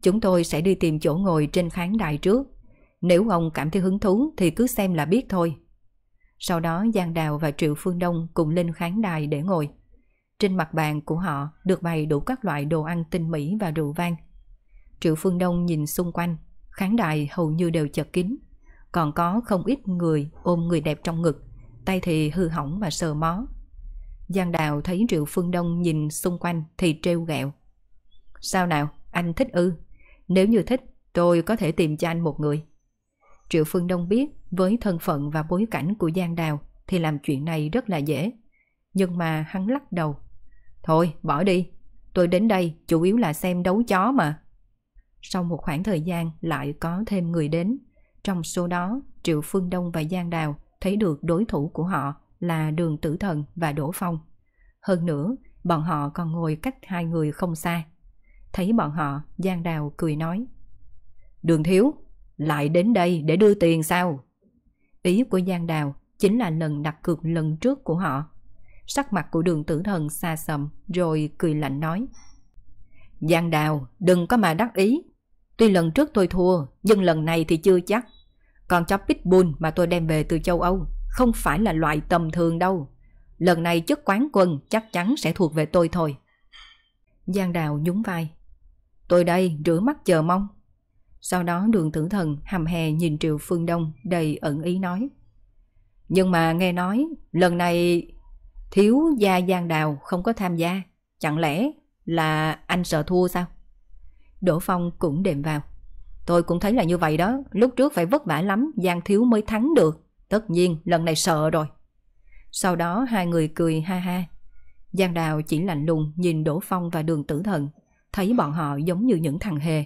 Chúng tôi sẽ đi tìm chỗ ngồi trên khán đài trước. Nếu ông cảm thấy hứng thú thì cứ xem là biết thôi. Sau đó Giang Đào và Triệu Phương Đông cùng lên khán đài để ngồi. Trên mặt bàn của họ được bày đủ các loại đồ ăn tinh mỹ và rượu vang. Triệu Phương Đông nhìn xung quanh, khán đài hầu như đều chật kín. Còn có không ít người ôm người đẹp trong ngực, tay thì hư hỏng và sờ mó. Giang Đào thấy Triệu Phương Đông nhìn xung quanh thì trêu ghẹo. Sao nào, anh thích ư? Nếu như thích, tôi có thể tìm cho anh một người. Triệu Phương Đông biết với thân phận và bối cảnh của Giang Đào thì làm chuyện này rất là dễ. Nhưng mà hắn lắc đầu. Thôi bỏ đi, tôi đến đây chủ yếu là xem đấu chó mà. Sau một khoảng thời gian lại có thêm người đến. Trong số đó Triệu Phương Đông và Giang Đào thấy được đối thủ của họ là Đường Tử Thần và Đỗ Phong. Hơn nữa bọn họ còn ngồi cách hai người không xa. Thấy bọn họ, Giang Đào cười nói. Đường thiếu, lại đến đây để đưa tiền sao? Ý của Giang Đào chính là lần đặt cược lần trước của họ. Sắc mặt của Đường Tử Thần xa sầm rồi cười lạnh nói. Giang Đào, đừng có mà đắc ý. Tuy lần trước tôi thua, nhưng lần này thì chưa chắc. Còn chó Pitbull mà tôi đem về từ châu Âu không phải là loại tầm thường đâu. Lần này chức quán quân chắc chắn sẽ thuộc về tôi thôi. Giang Đào nhún vai. Tôi đây rửa mắt chờ mong. Sau đó Đường Tử Thần hầm hè nhìn Triệu Phương Đông đầy ẩn ý nói. Nhưng mà nghe nói lần này thiếu gia Giang Đào không có tham gia. Chẳng lẽ là anh sợ thua sao? Đỗ Phong cũng đệm vào. Tôi cũng thấy là như vậy đó. Lúc trước phải vất vả lắm Giang thiếu mới thắng được. Tất nhiên lần này sợ rồi. Sau đó hai người cười ha ha. Giang Đào chỉ lạnh lùng nhìn Đỗ Phong và Đường Tử Thần. Thấy bọn họ giống như những thằng hề.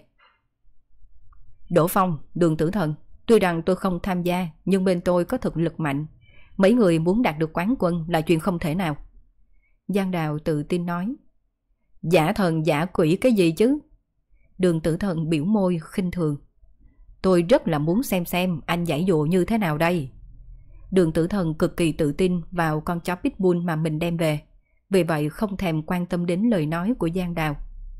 Đỗ Phong, Đường Tử Thần, tuy rằng tôi không tham gia nhưng bên tôi có thực lực mạnh. Mấy người muốn đạt được quán quân là chuyện không thể nào. Giang Đào tự tin nói. Giả thần giả quỷ cái gì chứ? Đường Tử Thần biểu môi khinh thường. Tôi rất là muốn xem anh giải dụ như thế nào đây. Đường Tử Thần cực kỳ tự tin vào con chó Pitbull mà mình đem về. Vì vậy không thèm quan tâm đến lời nói của Giang Đào.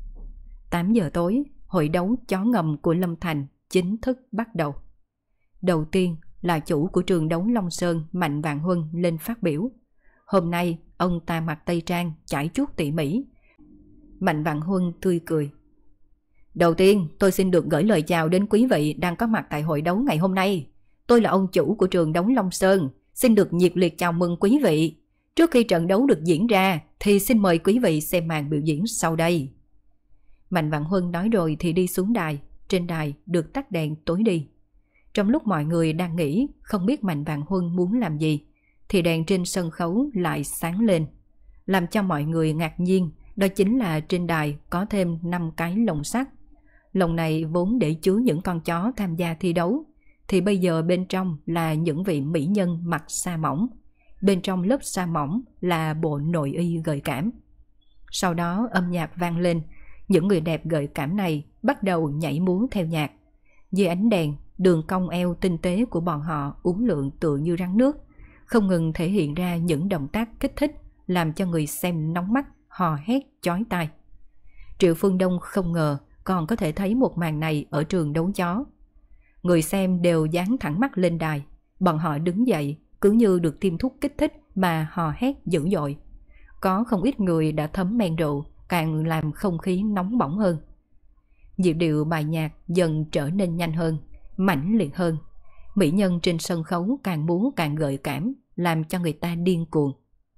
8 giờ tối, hội đấu chó ngầm của Lâm Thành chính thức bắt đầu. Đầu tiên là chủ của trường đấu Long Sơn Mạnh Vạn Huân lên phát biểu. Hôm nay ông ta mặc tây trang chải chuốt tỉ mỉ. Mạnh Vạn Huân tươi cười. Đầu tiên tôi xin được gửi lời chào đến quý vị đang có mặt tại hội đấu ngày hôm nay. Tôi là ông chủ của trường đấu Long Sơn, xin được nhiệt liệt chào mừng quý vị. Trước khi trận đấu được diễn ra thì xin mời quý vị xem màn biểu diễn sau đây. Mạnh Vạn Huân nói rồi thì đi xuống đài. Trên đài được tắt đèn tối đi. Trong lúc mọi người đang nghĩ không biết Mạnh Vạn Huân muốn làm gì thì đèn trên sân khấu lại sáng lên. Làm cho mọi người ngạc nhiên đó chính là trên đài có thêm 5 cái lồng sắt. Lồng này vốn để chứa những con chó tham gia thi đấu, thì bây giờ bên trong là những vị mỹ nhân mặc sa mỏng. Bên trong lớp sa mỏng là bộ nội y gợi cảm. Sau đó âm nhạc vang lên. Những người đẹp gợi cảm này bắt đầu nhảy múa theo nhạc. Dưới ánh đèn, đường cong eo tinh tế của bọn họ uốn lượn tựa như rắn nước, không ngừng thể hiện ra những động tác kích thích làm cho người xem nóng mắt, hò hét chói tai. Triệu Phương Đông không ngờ còn có thể thấy một màn này ở trường đấu chó. Người xem đều dán thẳng mắt lên đài. Bọn họ đứng dậy cứ như được tiêm thuốc kích thích mà hò hét dữ dội. Có không ít người đã thấm men rượu, càng làm không khí nóng bỏng hơn. Nhịp điệu bài nhạc dần trở nên nhanh hơn, mãnh liệt hơn. Mỹ nhân trên sân khấu càng múa càng gợi cảm, làm cho người ta điên cuồng.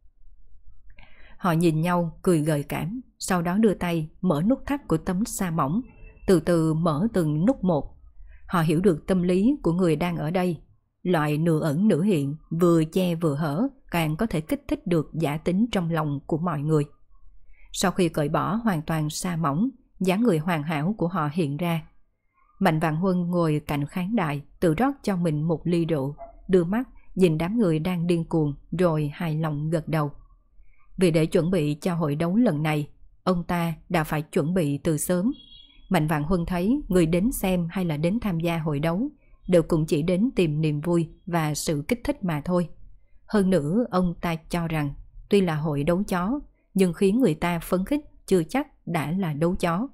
Họ nhìn nhau cười gợi cảm, sau đó đưa tay mở nút thắt của tấm sa mỏng, từ từ mở từng nút một. Họ hiểu được tâm lý của người đang ở đây. Loại nửa ẩn nửa hiện, vừa che vừa hở, càng có thể kích thích được giả tính trong lòng của mọi người. Sau khi cởi bỏ hoàn toàn sa mỏng, dáng người hoàn hảo của họ hiện ra. Mạnh Vạn Huân ngồi cạnh khán đài, tự rót cho mình một ly rượu, đưa mắt nhìn đám người đang điên cuồng rồi hài lòng gật đầu. Vì để chuẩn bị cho hội đấu lần này, ông ta đã phải chuẩn bị từ sớm. Mạnh Vạn Huân thấy người đến xem hay là đến tham gia hội đấu đều cũng chỉ đến tìm niềm vui và sự kích thích mà thôi. Hơn nữa ông ta cho rằng tuy là hội đấu chó nhưng khiến người ta phấn khích chưa chắc đã là đấu chó.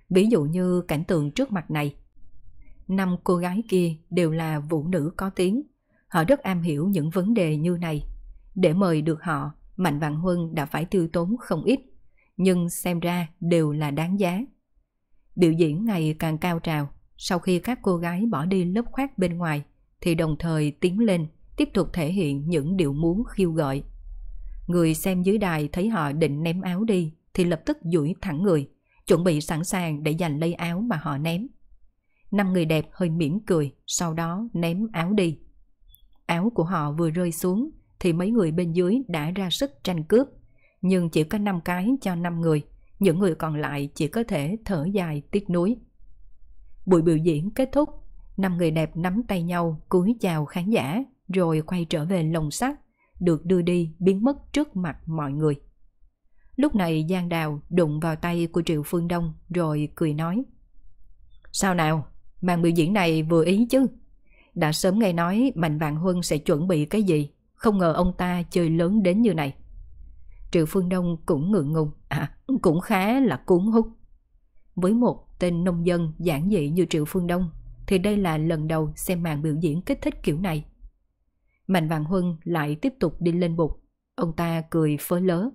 Ví dụ như cảnh tượng trước mặt này. 5 cô gái kia đều là vũ nữ có tiếng. Họ rất am hiểu những vấn đề như này. Để mời được họ, Mạnh Vạn Huân đã phải tiêu tốn không ít, nhưng xem ra đều là đáng giá. Biểu diễn ngày càng cao trào. Sau khi các cô gái bỏ đi lớp khoác bên ngoài, thì đồng thời tiến lên, tiếp tục thể hiện những điệu múa khiêu gợi. Người xem dưới đài thấy họ định ném áo đi, thì lập tức duỗi thẳng người, chuẩn bị sẵn sàng để giành lấy áo mà họ ném. 5 người đẹp hơi mỉm cười, sau đó ném áo đi. Áo của họ vừa rơi xuống, thì mấy người bên dưới đã ra sức tranh cướp. Nhưng chỉ có 5 cái cho 5 người, những người còn lại chỉ có thể thở dài tiếc nuối. Buổi biểu diễn kết thúc, 5 người đẹp nắm tay nhau cúi chào khán giả, rồi quay trở về lồng sắt, được đưa đi biến mất trước mặt mọi người. Lúc này Giang Đào đụng vào tay của Triệu Phương Đông rồi cười nói: Sao nào, màn biểu diễn này vừa ý chứ? Đã sớm nghe nói Mạnh Vạn Huân sẽ chuẩn bị cái gì, không ngờ ông ta chơi lớn đến như này. Triệu Phương Đông cũng ngượng ngùng, cũng khá là cuốn hút. Với một tên nông dân giản dị như Triệu Phương Đông, thì đây là lần đầu xem màn biểu diễn kích thích kiểu này. Mạnh Vạn Huân lại tiếp tục đi lên bục. Ông ta cười phớ lớ: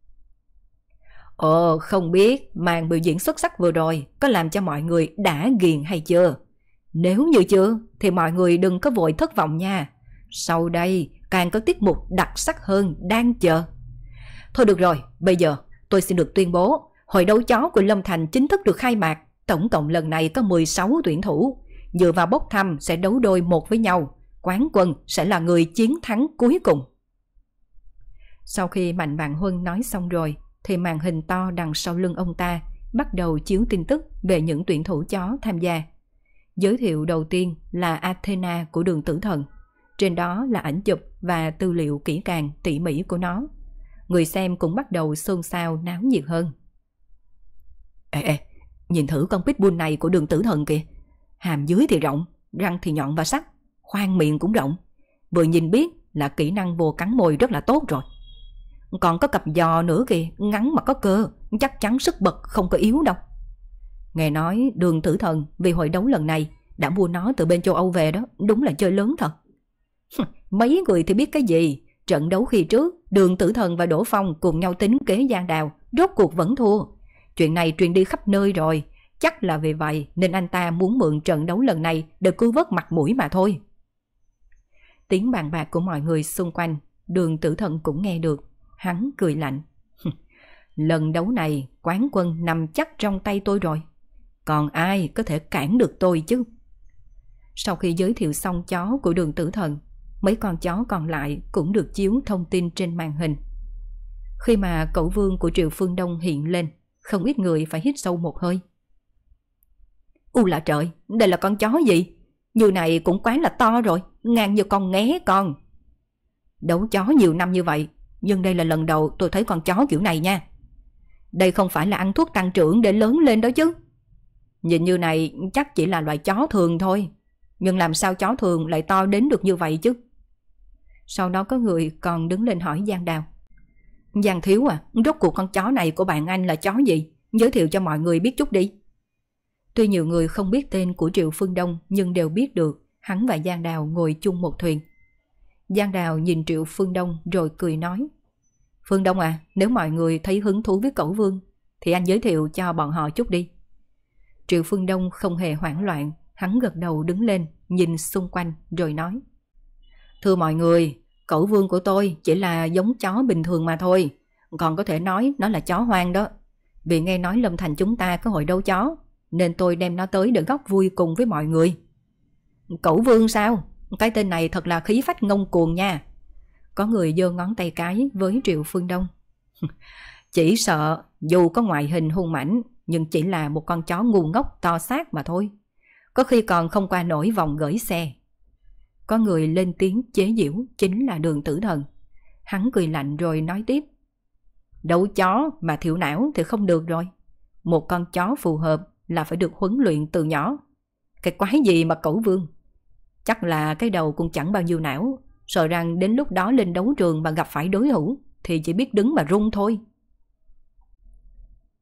Không biết màn biểu diễn xuất sắc vừa rồi có làm cho mọi người đã ghiền hay chưa? Nếu như chưa thì mọi người đừng có vội thất vọng nha. Sau đây càng có tiết mục đặc sắc hơn đang chờ. Thôi được rồi, bây giờ tôi xin được tuyên bố hội đấu chó của Lâm Thành chính thức được khai mạc. Tổng cộng lần này có 16 tuyển thủ. Dựa vào bốc thăm sẽ đấu đôi một với nhau. Quán quân sẽ là người chiến thắng cuối cùng. Sau khi Mạnh Vạn Huân nói xong rồi, thì màn hình to đằng sau lưng ông ta bắt đầu chiếu tin tức về những tuyển thủ chó tham gia. Giới thiệu đầu tiên là Athena của Đường Tử Thần. Trên đó là ảnh chụp và tư liệu kỹ càng tỉ mỉ của nó. Người xem cũng bắt đầu xôn xao náo nhiệt hơn. Ê, nhìn thử con pitbull này của Đường Tử Thần kìa. Hàm dưới thì rộng, răng thì nhọn và sắc, khoang miệng cũng rộng. Vừa nhìn biết là kỹ năng vô cắn mồi rất là tốt rồi. Còn có cặp giò nữa kìa, ngắn mà có cơ, chắc chắn sức bật không có yếu đâu. Nghe nói Đường Tử Thần vì hội đấu lần này đã mua nó từ bên châu Âu về đó, đúng là chơi lớn thật. Mấy người thì biết cái gì, trận đấu khi trước Đường Tử Thần và Đỗ Phong cùng nhau tính kế Giang Đào, rốt cuộc vẫn thua. Chuyện này truyền đi khắp nơi rồi, chắc là vì vậy nên anh ta muốn mượn trận đấu lần này để cứu vớt mặt mũi mà thôi. Tiếng bàn bạc của mọi người xung quanh, Đường Tử Thần cũng nghe được. Hắn cười lạnh: Lần đấu này quán quân nằm chắc trong tay tôi rồi. Còn ai có thể cản được tôi chứ? Sau khi giới thiệu xong chó của Đường Tử Thần, mấy con chó còn lại cũng được chiếu thông tin trên màn hình. Khi mà cẩu vương của Triệu Phương Đông hiện lên, không ít người phải hít sâu một hơi. Là trời, đây là con chó gì? Như này cũng quá là to rồi, ngang như con nghé con. Đấu chó nhiều năm như vậy, nhưng đây là lần đầu tôi thấy con chó kiểu này nha. Đây không phải là ăn thuốc tăng trưởng để lớn lên đó chứ. Nhìn như này chắc chỉ là loại chó thường thôi. Nhưng làm sao chó thường lại to đến được như vậy chứ? Sau đó có người còn đứng lên hỏi Giang Đào: Giang thiếu à, rốt cuộc con chó này của bạn anh là chó gì? Giới thiệu cho mọi người biết chút đi. Tuy nhiều người không biết tên của Triệu Phương Đông, nhưng đều biết được hắn và Giang Đào ngồi chung một thuyền. Giang Đào nhìn Triệu Phương Đông rồi cười nói: Phương Đông à, nếu mọi người thấy hứng thú với cẩu vương thì anh giới thiệu cho bọn họ chút đi. Triệu Phương Đông không hề hoảng loạn, hắn gật đầu đứng lên, nhìn xung quanh rồi nói: Thưa mọi người, cẩu vương của tôi chỉ là giống chó bình thường mà thôi, còn có thể nói nó là chó hoang đó. Vì nghe nói Lâm Thành chúng ta có hội đấu chó, nên tôi đem nó tới để góp vui cùng với mọi người. Cẩu vương sao? Cái tên này thật là khí phách ngông cuồng nha. Có người giơ ngón tay cái với Triệu Phương Đông. Chỉ sợ dù có ngoại hình hung mãnh, nhưng chỉ là một con chó ngu ngốc to xác mà thôi. Có khi còn không qua nổi vòng gửi xe. Có người lên tiếng chế giễu, chính là Đường Tử Thần. Hắn cười lạnh rồi nói tiếp: Đấu chó mà thiểu não thì không được rồi. Một con chó phù hợp là phải được huấn luyện từ nhỏ. Cái quái gì mà cẩu vương? Chắc là cái đầu cũng chẳng bao nhiêu não, sợ rằng đến lúc đó lên đấu trường mà gặp phải đối thủ thì chỉ biết đứng mà run thôi.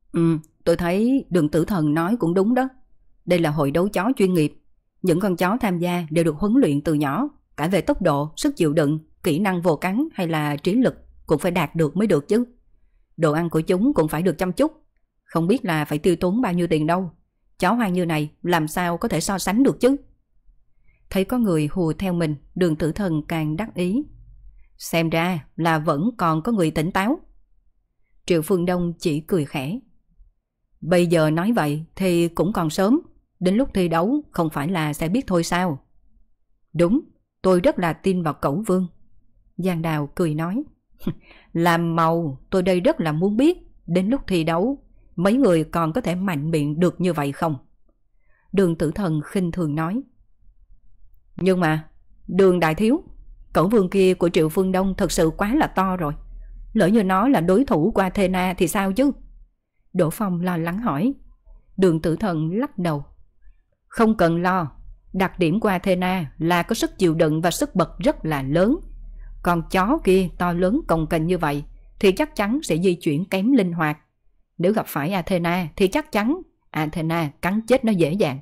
Tôi thấy Đường Tử Thần nói cũng đúng đó. Đây là hội đấu chó chuyên nghiệp. Những con chó tham gia đều được huấn luyện từ nhỏ, cả về tốc độ, sức chịu đựng, kỹ năng vồ cắn hay là trí lực cũng phải đạt được mới được chứ. Đồ ăn của chúng cũng phải được chăm chút. Không biết là phải tiêu tốn bao nhiêu tiền đâu. Chó hoang như này làm sao có thể so sánh được chứ. Thấy có người hùa theo mình, Đường Tử Thần càng đắc ý. Xem ra là vẫn còn có người tỉnh táo. Triệu Phương Đông chỉ cười khẽ. Bây giờ nói vậy thì cũng còn sớm. Đến lúc thi đấu không phải là sẽ biết thôi sao. Đúng, tôi rất là tin vào Cẩu Vương. Giang Đào cười nói. Làm màu tôi đây rất là muốn biết. Đến lúc thi đấu mấy người còn có thể mạnh miệng được như vậy không? Đường Tử Thần khinh thường nói. Nhưng mà Đường đại thiếu, Cẩu Vương kia của Triệu Phương Đông thật sự quá là to rồi. Lỡ như nó là đối thủ của Athena thì sao chứ? Đỗ Phong lo lắng hỏi. Đường Tử Thần lắc đầu. Không cần lo. Đặc điểm của Athena là có sức chịu đựng và sức bật rất là lớn. Còn chó kia to lớn cồng kềnh như vậy thì chắc chắn sẽ di chuyển kém linh hoạt. Nếu gặp phải Athena thì chắc chắn Athena cắn chết nó dễ dàng.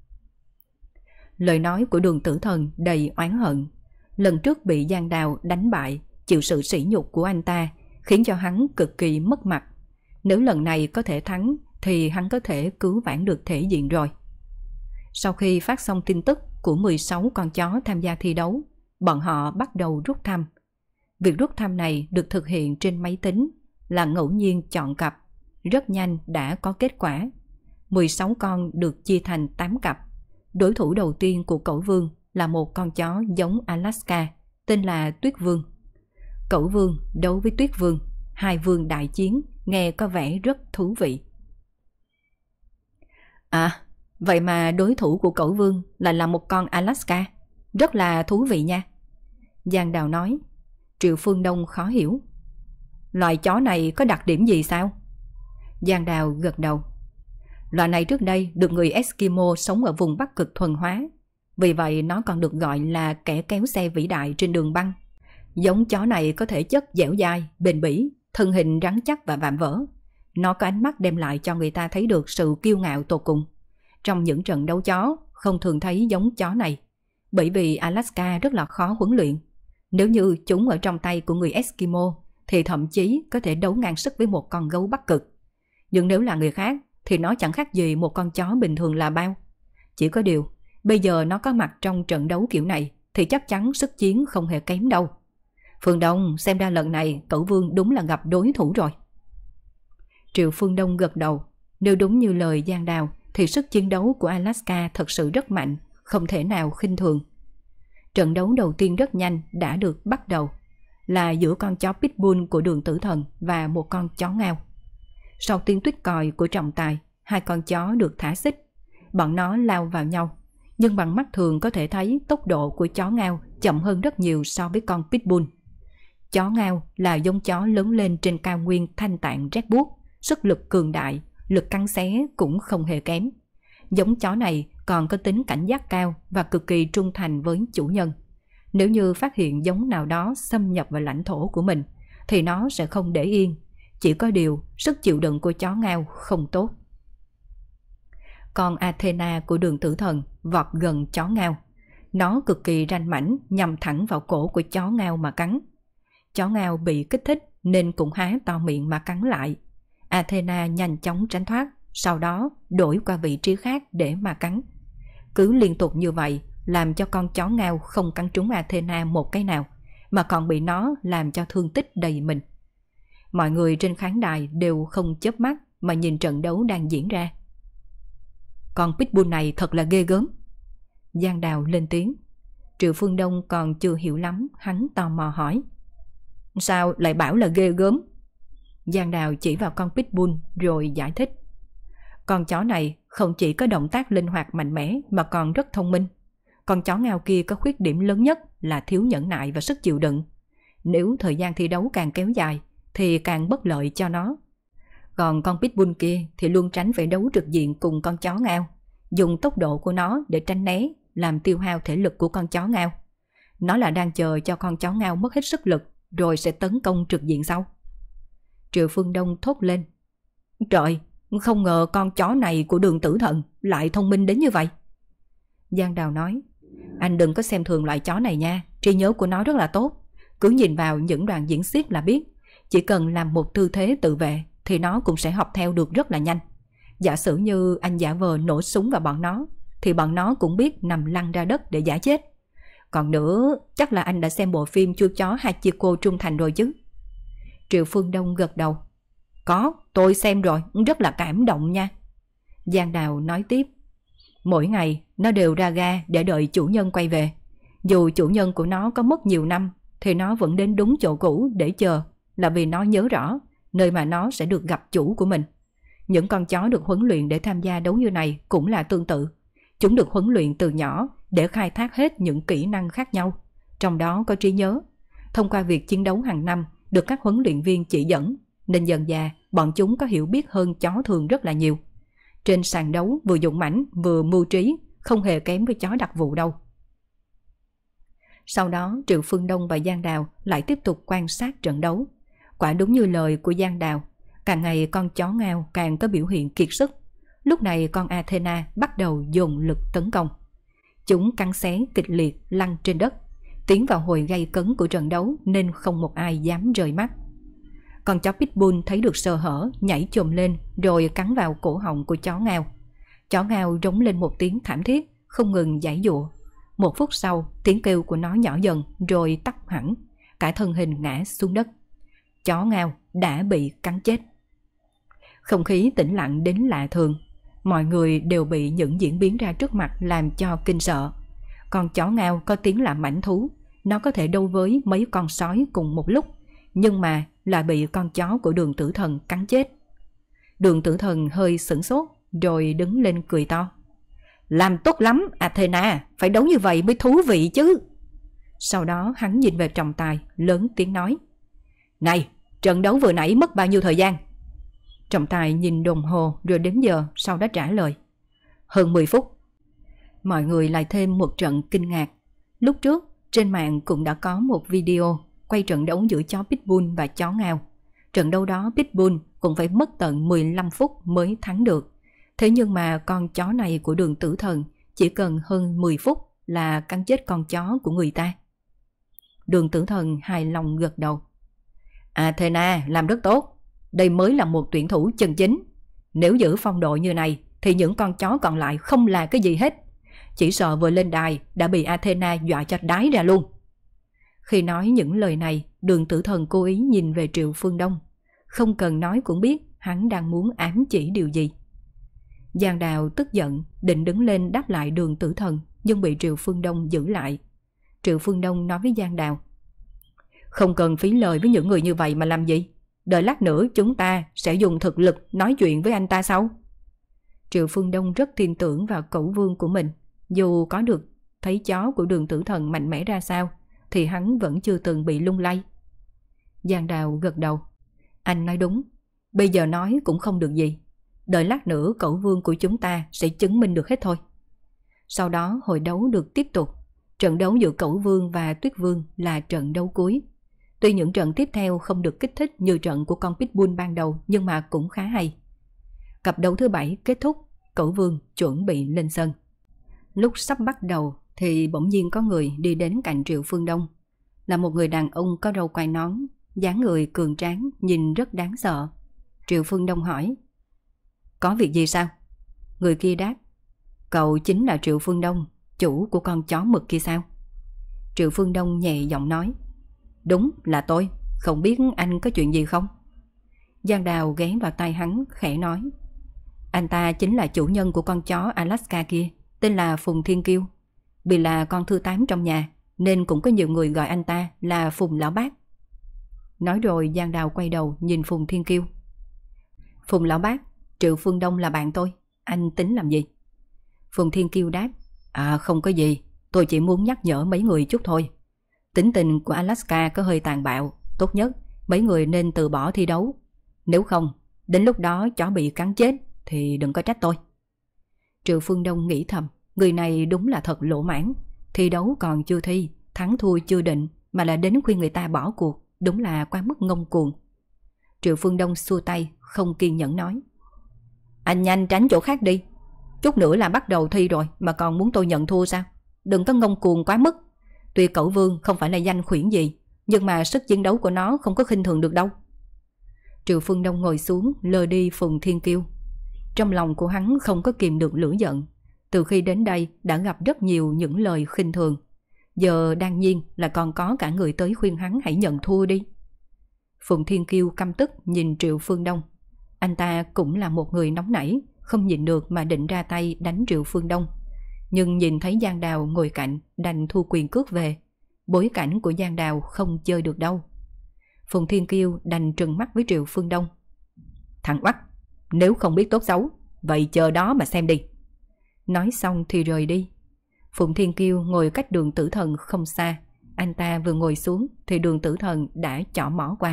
Lời nói của Đường Tử Thần đầy oán hận. Lần trước bị Giang Đào đánh bại, chịu sự sỉ nhục của anh ta khiến cho hắn cực kỳ mất mặt. Nếu lần này có thể thắng thì hắn có thể cứu vãn được thể diện rồi. Sau khi phát xong tin tức của 16 con chó tham gia thi đấu, bọn họ bắt đầu rút thăm. Việc rút thăm này được thực hiện trên máy tính, là ngẫu nhiên chọn cặp. Rất nhanh đã có kết quả. 16 con được chia thành 8 cặp. Đối thủ đầu tiên của Cẩu Vương là một con chó giống Alaska, tên là Tuyết Vương. Cẩu Vương đấu với Tuyết Vương, hai vương đại chiến, nghe có vẻ rất thú vị. À, vậy mà đối thủ của Cẩu Vương lại là một con Alaska, rất là thú vị nha. Giang Đào nói. Triệu Phương Đông khó hiểu. Loài chó này có đặc điểm gì sao? Giang Đào gật đầu. Loài này trước đây được người Eskimo sống ở vùng Bắc Cực thuần hóa. Vì vậy nó còn được gọi là kẻ kéo xe vĩ đại trên đường băng. Giống chó này có thể chất dẻo dai, bền bỉ, thân hình rắn chắc và vạm vỡ. Nó có ánh mắt đem lại cho người ta thấy được sự kiêu ngạo tột cùng. Trong những trận đấu chó, không thường thấy giống chó này. Bởi vì Alaska rất là khó huấn luyện. Nếu như chúng ở trong tay của người Eskimo thì thậm chí có thể đấu ngang sức với một con gấu Bắc Cực. Nhưng nếu là người khác thì nó chẳng khác gì một con chó bình thường là bao. Chỉ có điều, bây giờ nó có mặt trong trận đấu kiểu này thì chắc chắn sức chiến không hề kém đâu. Phương Đông, xem ra lần này Cẩu Vương đúng là gặp đối thủ rồi. Triệu Phương Đông gật đầu. Nếu đúng như lời Giang Đào thì sức chiến đấu của Alaska thật sự rất mạnh, không thể nào khinh thường. Trận đấu đầu tiên rất nhanh đã được bắt đầu, là giữa con chó Pitbull của Đường Tử Thần và một con chó ngao. Sau tiếng tuýt còi của trọng tài, hai con chó được thả xích. Bọn nó lao vào nhau, nhưng bằng mắt thường có thể thấy tốc độ của chó ngao chậm hơn rất nhiều so với con Pitbull. Chó ngao là giống chó lớn lên trên cao nguyên thanh tạng rét buốt, sức lực cường đại, lực cắn xé cũng không hề kém. Giống chó này còn có tính cảnh giác cao và cực kỳ trung thành với chủ nhân. Nếu như phát hiện giống nào đó xâm nhập vào lãnh thổ của mình thì nó sẽ không để yên. Chỉ có điều sức chịu đựng của chó ngao không tốt. Con Athena của Đường Tử Thần vọt gần chó ngao. Nó cực kỳ ranh mãnh nhằm thẳng vào cổ của chó ngao mà cắn. Chó ngao bị kích thích nên cũng há to miệng mà cắn lại. Athena nhanh chóng tránh thoát, sau đó đổi qua vị trí khác để mà cắn. Cứ liên tục như vậy làm cho con chó ngao không cắn trúng Athena một cái nào, mà còn bị nó làm cho thương tích đầy mình. Mọi người trên khán đài đều không chớp mắt mà nhìn trận đấu đang diễn ra. Con Pitbull này thật là ghê gớm. Giang Đào lên tiếng. Triệu Phương Đông còn chưa hiểu lắm, hắn tò mò hỏi. Sao lại bảo là ghê gớm? Giang Đào chỉ vào con Pitbull rồi giải thích. Con chó này không chỉ có động tác linh hoạt mạnh mẽ mà còn rất thông minh. Con chó ngao kia có khuyết điểm lớn nhất là thiếu nhẫn nại và sức chịu đựng. Nếu thời gian thi đấu càng kéo dài thì càng bất lợi cho nó. Còn con Pitbull kia thì luôn tránh phải đấu trực diện cùng con chó ngao, dùng tốc độ của nó để tránh né, làm tiêu hao thể lực của con chó ngao. Nó là đang chờ cho con chó ngao mất hết sức lực rồi sẽ tấn công trực diện sau. Triệu Phương Đông thốt lên. Trời, Không ngờ con chó này của Đường Tử Thần lại thông minh đến như vậy. Giang Đào nói, anh đừng có xem thường loại chó này nha, trí nhớ của nó rất là tốt. Cứ nhìn vào những đoạn diễn xiếc là biết, chỉ cần làm một tư thế tự vệ thì nó cũng sẽ học theo được rất là nhanh. Giả sử như anh giả vờ nổ súng vào bọn nó, thì bọn nó cũng biết nằm lăn ra đất để giả chết. Còn nữa, chắc là anh đã xem bộ phim Chú chó Hachiko Trung Thành rồi chứ? Triệu Phương Đông gật đầu. Có, tôi xem rồi, rất là cảm động nha. Giang Đào nói tiếp, mỗi ngày nó đều ra ga để đợi chủ nhân quay về. Dù chủ nhân của nó có mất nhiều năm thì nó vẫn đến đúng chỗ cũ để chờ, là vì nó nhớ rõ nơi mà nó sẽ được gặp chủ của mình. Những con chó được huấn luyện để tham gia đấu như này cũng là tương tự. Chúng được huấn luyện từ nhỏ để khai thác hết những kỹ năng khác nhau, trong đó có trí nhớ. Thông qua việc chiến đấu hàng năm được các huấn luyện viên chỉ dẫn, nên dần dà bọn chúng có hiểu biết hơn chó thường rất là nhiều. Trên sàn đấu vừa dũng mãnh vừa mưu trí, không hề kém với chó đặc vụ đâu. Sau đó Triệu Phương Đông và Giang Đào lại tiếp tục quan sát trận đấu. Quả đúng như lời của Giang Đào, càng ngày con chó ngao càng có biểu hiện kiệt sức. Lúc này con Athena bắt đầu dồn lực tấn công. Chúng cắn xé kịch liệt lăn trên đất, tiến vào hồi gay cấn của trận đấu nên không một ai dám rời mắt. Con chó Pitbull thấy được sơ hở, nhảy chồm lên rồi cắn vào cổ họng của chó ngao. Chó ngao rống lên một tiếng thảm thiết, không ngừng giãy giụa. Một phút sau, tiếng kêu của nó nhỏ dần rồi tắt hẳn, cả thân hình ngã xuống đất. Chó ngao đã bị cắn chết. Không khí tĩnh lặng đến lạ thường. Mọi người đều bị những diễn biến ra trước mặt làm cho kinh sợ. Con chó ngao có tiếng là mãnh thú, nó có thể đấu với mấy con sói cùng một lúc, nhưng mà lại bị con chó của Đường Tử Thần cắn chết. Đường Tử Thần hơi sửng sốt rồi đứng lên cười to. Làm tốt lắm Athena, phải đấu như vậy mới thú vị chứ. Sau đó hắn nhìn về trọng tài, lớn tiếng nói, này, trận đấu vừa nãy mất bao nhiêu thời gian? Trọng tài nhìn đồng hồ rồi đếm giờ, sau đó trả lời, hơn 10 phút. Mọi người lại thêm một trận kinh ngạc. Lúc trước trên mạng cũng đã có một video quay trận đấu giữa chó Pitbull và chó ngao. Trận đấu đó Pitbull cũng phải mất tận 15 phút mới thắng được. Thế nhưng mà con chó này của Đường Tử Thần chỉ cần hơn 10 phút là cắn chết con chó của người ta. Đường Tử Thần hài lòng gật đầu. Athena làm rất tốt. Đây mới là một tuyển thủ chân chính. Nếu giữ phong độ như này thì những con chó còn lại không là cái gì hết. Chỉ sợ vừa lên đài đã bị Athena dọa cho đái ra luôn. Khi nói những lời này, Đường Tử Thần cố ý nhìn về Triệu Phương Đông. Không cần nói cũng biết hắn đang muốn ám chỉ điều gì. Giang Đào tức giận định đứng lên đáp lại Đường Tử Thần, nhưng bị Triệu Phương Đông giữ lại. Triệu Phương Đông nói với Giang Đào, không cần phí lời với những người như vậy mà làm gì. Đợi lát nữa chúng ta sẽ dùng thực lực nói chuyện với anh ta sau. Triệu Phương Đông rất tin tưởng vào Cẩu Vương của mình. Dù có được thấy chó của Đường Tử Thần mạnh mẽ ra sao thì hắn vẫn chưa từng bị lung lay. Giang Đào gật đầu. Anh nói đúng, bây giờ nói cũng không được gì. Đợi lát nữa Cẩu Vương của chúng ta sẽ chứng minh được hết thôi. Sau đó hội đấu được tiếp tục. Trận đấu giữa Cẩu Vương và Tuyết Vương là trận đấu cuối. Tuy những trận tiếp theo không được kích thích như trận của con Pitbull ban đầu, nhưng mà cũng khá hay. Cặp đấu thứ 7 kết thúc, Cẩu Vương chuẩn bị lên sân. Lúc sắp bắt đầu thì bỗng nhiên có người đi đến cạnh Triệu Phương Đông. Là một người đàn ông có râu quai nón, dáng người cường tráng, nhìn rất đáng sợ. Triệu Phương Đông hỏi, có việc gì sao? Người kia đáp, cậu chính là Triệu Phương Đông, chủ của con chó mực kia sao? Triệu Phương Đông nhẹ giọng nói, đúng là tôi, không biết anh có chuyện gì không? Giang Đào ghé vào tai hắn khẽ nói, anh ta chính là chủ nhân của con chó Alaska kia, tên là Phùng Thiên Kiêu. Vì là con thứ 8 trong nhà nên cũng có nhiều người gọi anh ta là Phùng Lão Bác. Nói rồi Giang Đào quay đầu nhìn Phùng Thiên Kiêu. Phùng Lão Bác, Triệu Phương Đông là bạn tôi, anh tính làm gì? Phùng Thiên Kiêu đáp, không có gì, tôi chỉ muốn nhắc nhở mấy người chút thôi. Tính tình của Alaska có hơi tàn bạo, tốt nhất mấy người nên từ bỏ thi đấu. Nếu không, đến lúc đó chó bị cắn chết thì đừng có trách tôi. Triệu Phương Đông nghĩ thầm, người này đúng là thật lỗ mãn. Thi đấu còn chưa thi, thắng thua chưa định mà là đến khuyên người ta bỏ cuộc, đúng là quá mức ngông cuồng. Triệu Phương Đông xua tay, không kiên nhẫn nói, Anh nhanh tránh chỗ khác đi. Chút nữa là bắt đầu thi rồi mà còn muốn tôi nhận thua sao? Đừng có ngông cuồng quá mức. Tuy Cẩu Vương không phải là danh khuyển gì, nhưng mà sức chiến đấu của nó không có khinh thường được đâu. Triệu Phương Đông ngồi xuống lơ đi Phùng Thiên Kiêu. Trong lòng của hắn không có kìm được lửa giận. Từ khi đến đây đã gặp rất nhiều những lời khinh thường. Giờ đương nhiên là còn có cả người tới khuyên hắn hãy nhận thua đi. Phùng Thiên Kiêu căm tức nhìn Triệu Phương Đông. Anh ta cũng là một người nóng nảy, không nhịn được mà định ra tay đánh Triệu Phương Đông. Nhưng nhìn thấy Giang Đào ngồi cạnh đành thu quyền cước về. Bối cảnh của Giang Đào không chơi được đâu. Phùng Thiên Kiêu đành trừng mắt với Triệu Phương Đông. Thằng oắt, nếu không biết tốt xấu, vậy chờ đó mà xem đi. Nói xong thì rời đi. Phùng Thiên Kiêu ngồi cách Đường Tử Thần không xa. Anh ta vừa ngồi xuống thì Đường Tử Thần đã chỏ mỏ qua.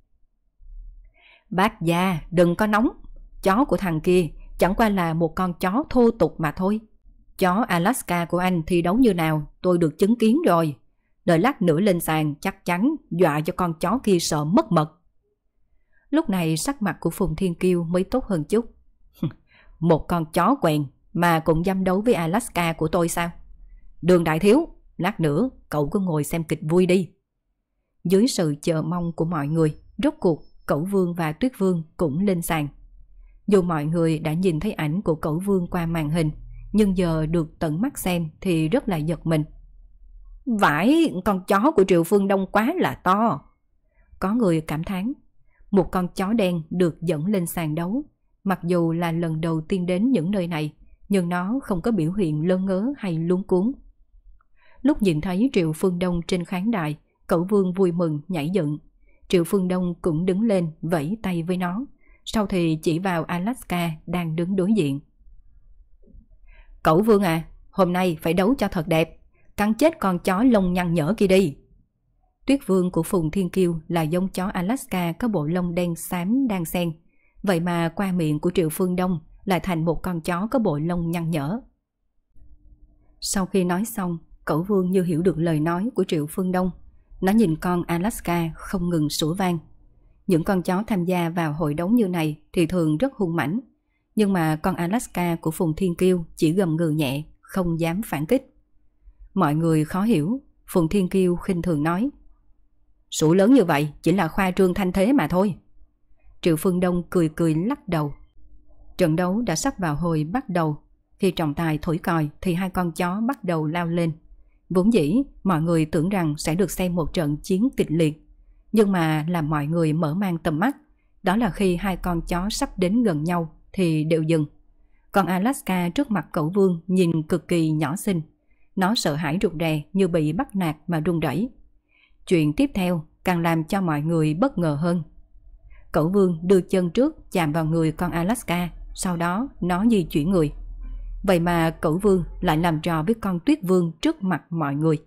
Bác gia, đừng có nóng. Chó của thằng kia chẳng qua là một con chó thô tục mà thôi. Chó Alaska của anh thi đấu như nào tôi được chứng kiến rồi. Đợi lát nữa lên sàn chắc chắn dọa cho con chó kia sợ mất mật. Lúc này sắc mặt của Phùng Thiên Kiêu mới tốt hơn chút. Một con chó quèn mà cũng dám đấu với Alaska của tôi sao? Đường đại thiếu, lát nữa cậu cứ ngồi xem kịch vui đi. Dưới sự chờ mong của mọi người, rốt cuộc Cẩu Vương và Tuyết Vương cũng lên sàn. Dù mọi người đã nhìn thấy ảnh của Cẩu Vương qua màn hình, nhưng giờ được tận mắt xem thì rất là giật mình. Vãi, con chó của Triệu Phương Đông quá là to. Có người cảm thán. Một con chó đen được dẫn lên sàn đấu. Mặc dù là lần đầu tiên đến những nơi này, nhưng nó không có biểu hiện lơ ngớ hay luống cuống. Lúc nhìn thấy Triệu Phương Đông trên khán đài, Cẩu Vương vui mừng nhảy dựng. Triệu Phương Đông cũng đứng lên vẫy tay với nó. Sau thì chỉ vào Alaska đang đứng đối diện. Cẩu Vương à, hôm nay phải đấu cho thật đẹp. Cắn chết con chó lông nhăn nhở kia đi. Tuyết Vương của Phùng Thiên Kiêu là giống chó Alaska có bộ lông đen xám đan xen. Vậy mà qua miệng của Triệu Phương Đông lại thành một con chó có bộ lông nhăn nhở. Sau khi nói xong, Cẩu Vương như hiểu được lời nói của Triệu Phương Đông. Nó nhìn con Alaska không ngừng sủa vang. Những con chó tham gia vào hội đấu như này thì thường rất hung mãnh. Nhưng mà con Alaska của Phùng Thiên Kiêu chỉ gầm gừ nhẹ, không dám phản kích. Mọi người khó hiểu, Phùng Thiên Kiêu khinh thường nói. Sủa lớn như vậy chỉ là khoa trương thanh thế mà thôi. Triệu Phương Đông cười cười lắc đầu. Trận đấu đã sắp vào hồi bắt đầu. Khi trọng tài thổi còi thì hai con chó bắt đầu lao lên. Vốn dĩ mọi người tưởng rằng sẽ được xem một trận chiến kịch liệt. Nhưng mà làm mọi người mở mang tầm mắt, đó là khi hai con chó sắp đến gần nhau thì đều dừng. Còn Alaska trước mặt Cẩu Vương nhìn cực kỳ nhỏ xinh. Nó sợ hãi rụt rè như bị bắt nạt mà run rẩy. Chuyện tiếp theo càng làm cho mọi người bất ngờ hơn. Cẩu Vương đưa chân trước chạm vào người con Alaska, sau đó nó di chuyển người. Vậy mà Cẩu Vương lại làm trò với con Tuyết Vương trước mặt mọi người.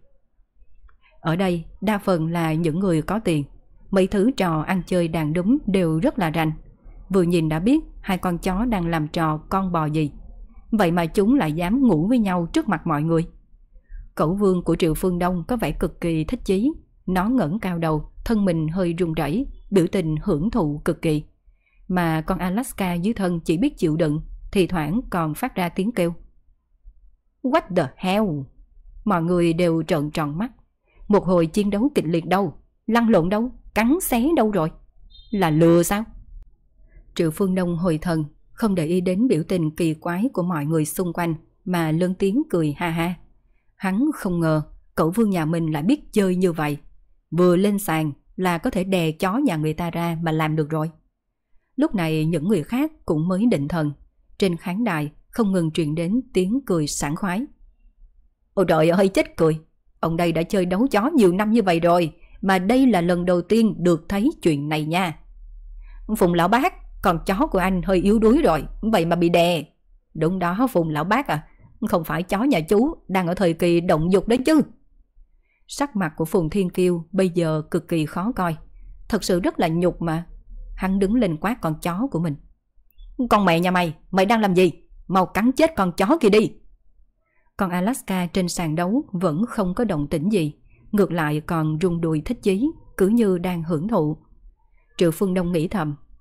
Ở đây đa phần là những người có tiền. Mấy thứ trò ăn chơi đàn đúng đều rất là rành. Vừa nhìn đã biết hai con chó đang làm trò con bò gì. Vậy mà chúng lại dám ngủ với nhau trước mặt mọi người. Cẩu Vương của Triệu Phương Đông có vẻ cực kỳ thích chí. Nó ngẩng cao đầu, thân mình hơi run rẩy, biểu tình hưởng thụ cực kỳ. Mà con Alaska dưới thân chỉ biết chịu đựng, thì thoảng còn phát ra tiếng kêu. What the hell? Mọi người đều trợn tròn mắt. Một hồi chiến đấu kịch liệt đâu, lăn lộn đâu, cắn xé đâu rồi? Là lừa sao? Triệu Phương Đông hồi thần, không để ý đến biểu tình kỳ quái của mọi người xung quanh mà lớn tiếng cười ha ha. Hắn không ngờ Cẩu Vương nhà mình lại biết chơi như vậy. Vừa lên sàn là có thể đè chó nhà người ta ra mà làm được rồi. Lúc này những người khác cũng mới định thần. Trên khán đài không ngừng truyền đến tiếng cười sảng khoái. Ôi trời ơi chết cười. Ông đây đã chơi đấu chó nhiều năm như vậy rồi, mà đây là lần đầu tiên được thấy chuyện này nha. Phùng lão bác, con chó của anh hơi yếu đuối rồi, vậy mà bị đè. Đúng đó Phùng lão bác à, không phải chó nhà chú đang ở thời kỳ động dục đấy chứ. Sắc mặt của Phùng Thiên Kiêu bây giờ cực kỳ khó coi. Thật sự rất là nhục mà. Hắn đứng lên quát con chó của mình. Con mẹ nhà mày, mày đang làm gì? Mau cắn chết con chó kia đi. Còn Alaska trên sàn đấu vẫn không có động tĩnh gì. Ngược lại còn rung đùi thích chí, cứ như đang hưởng thụ. Triệu Phương Đông nghĩ thầm,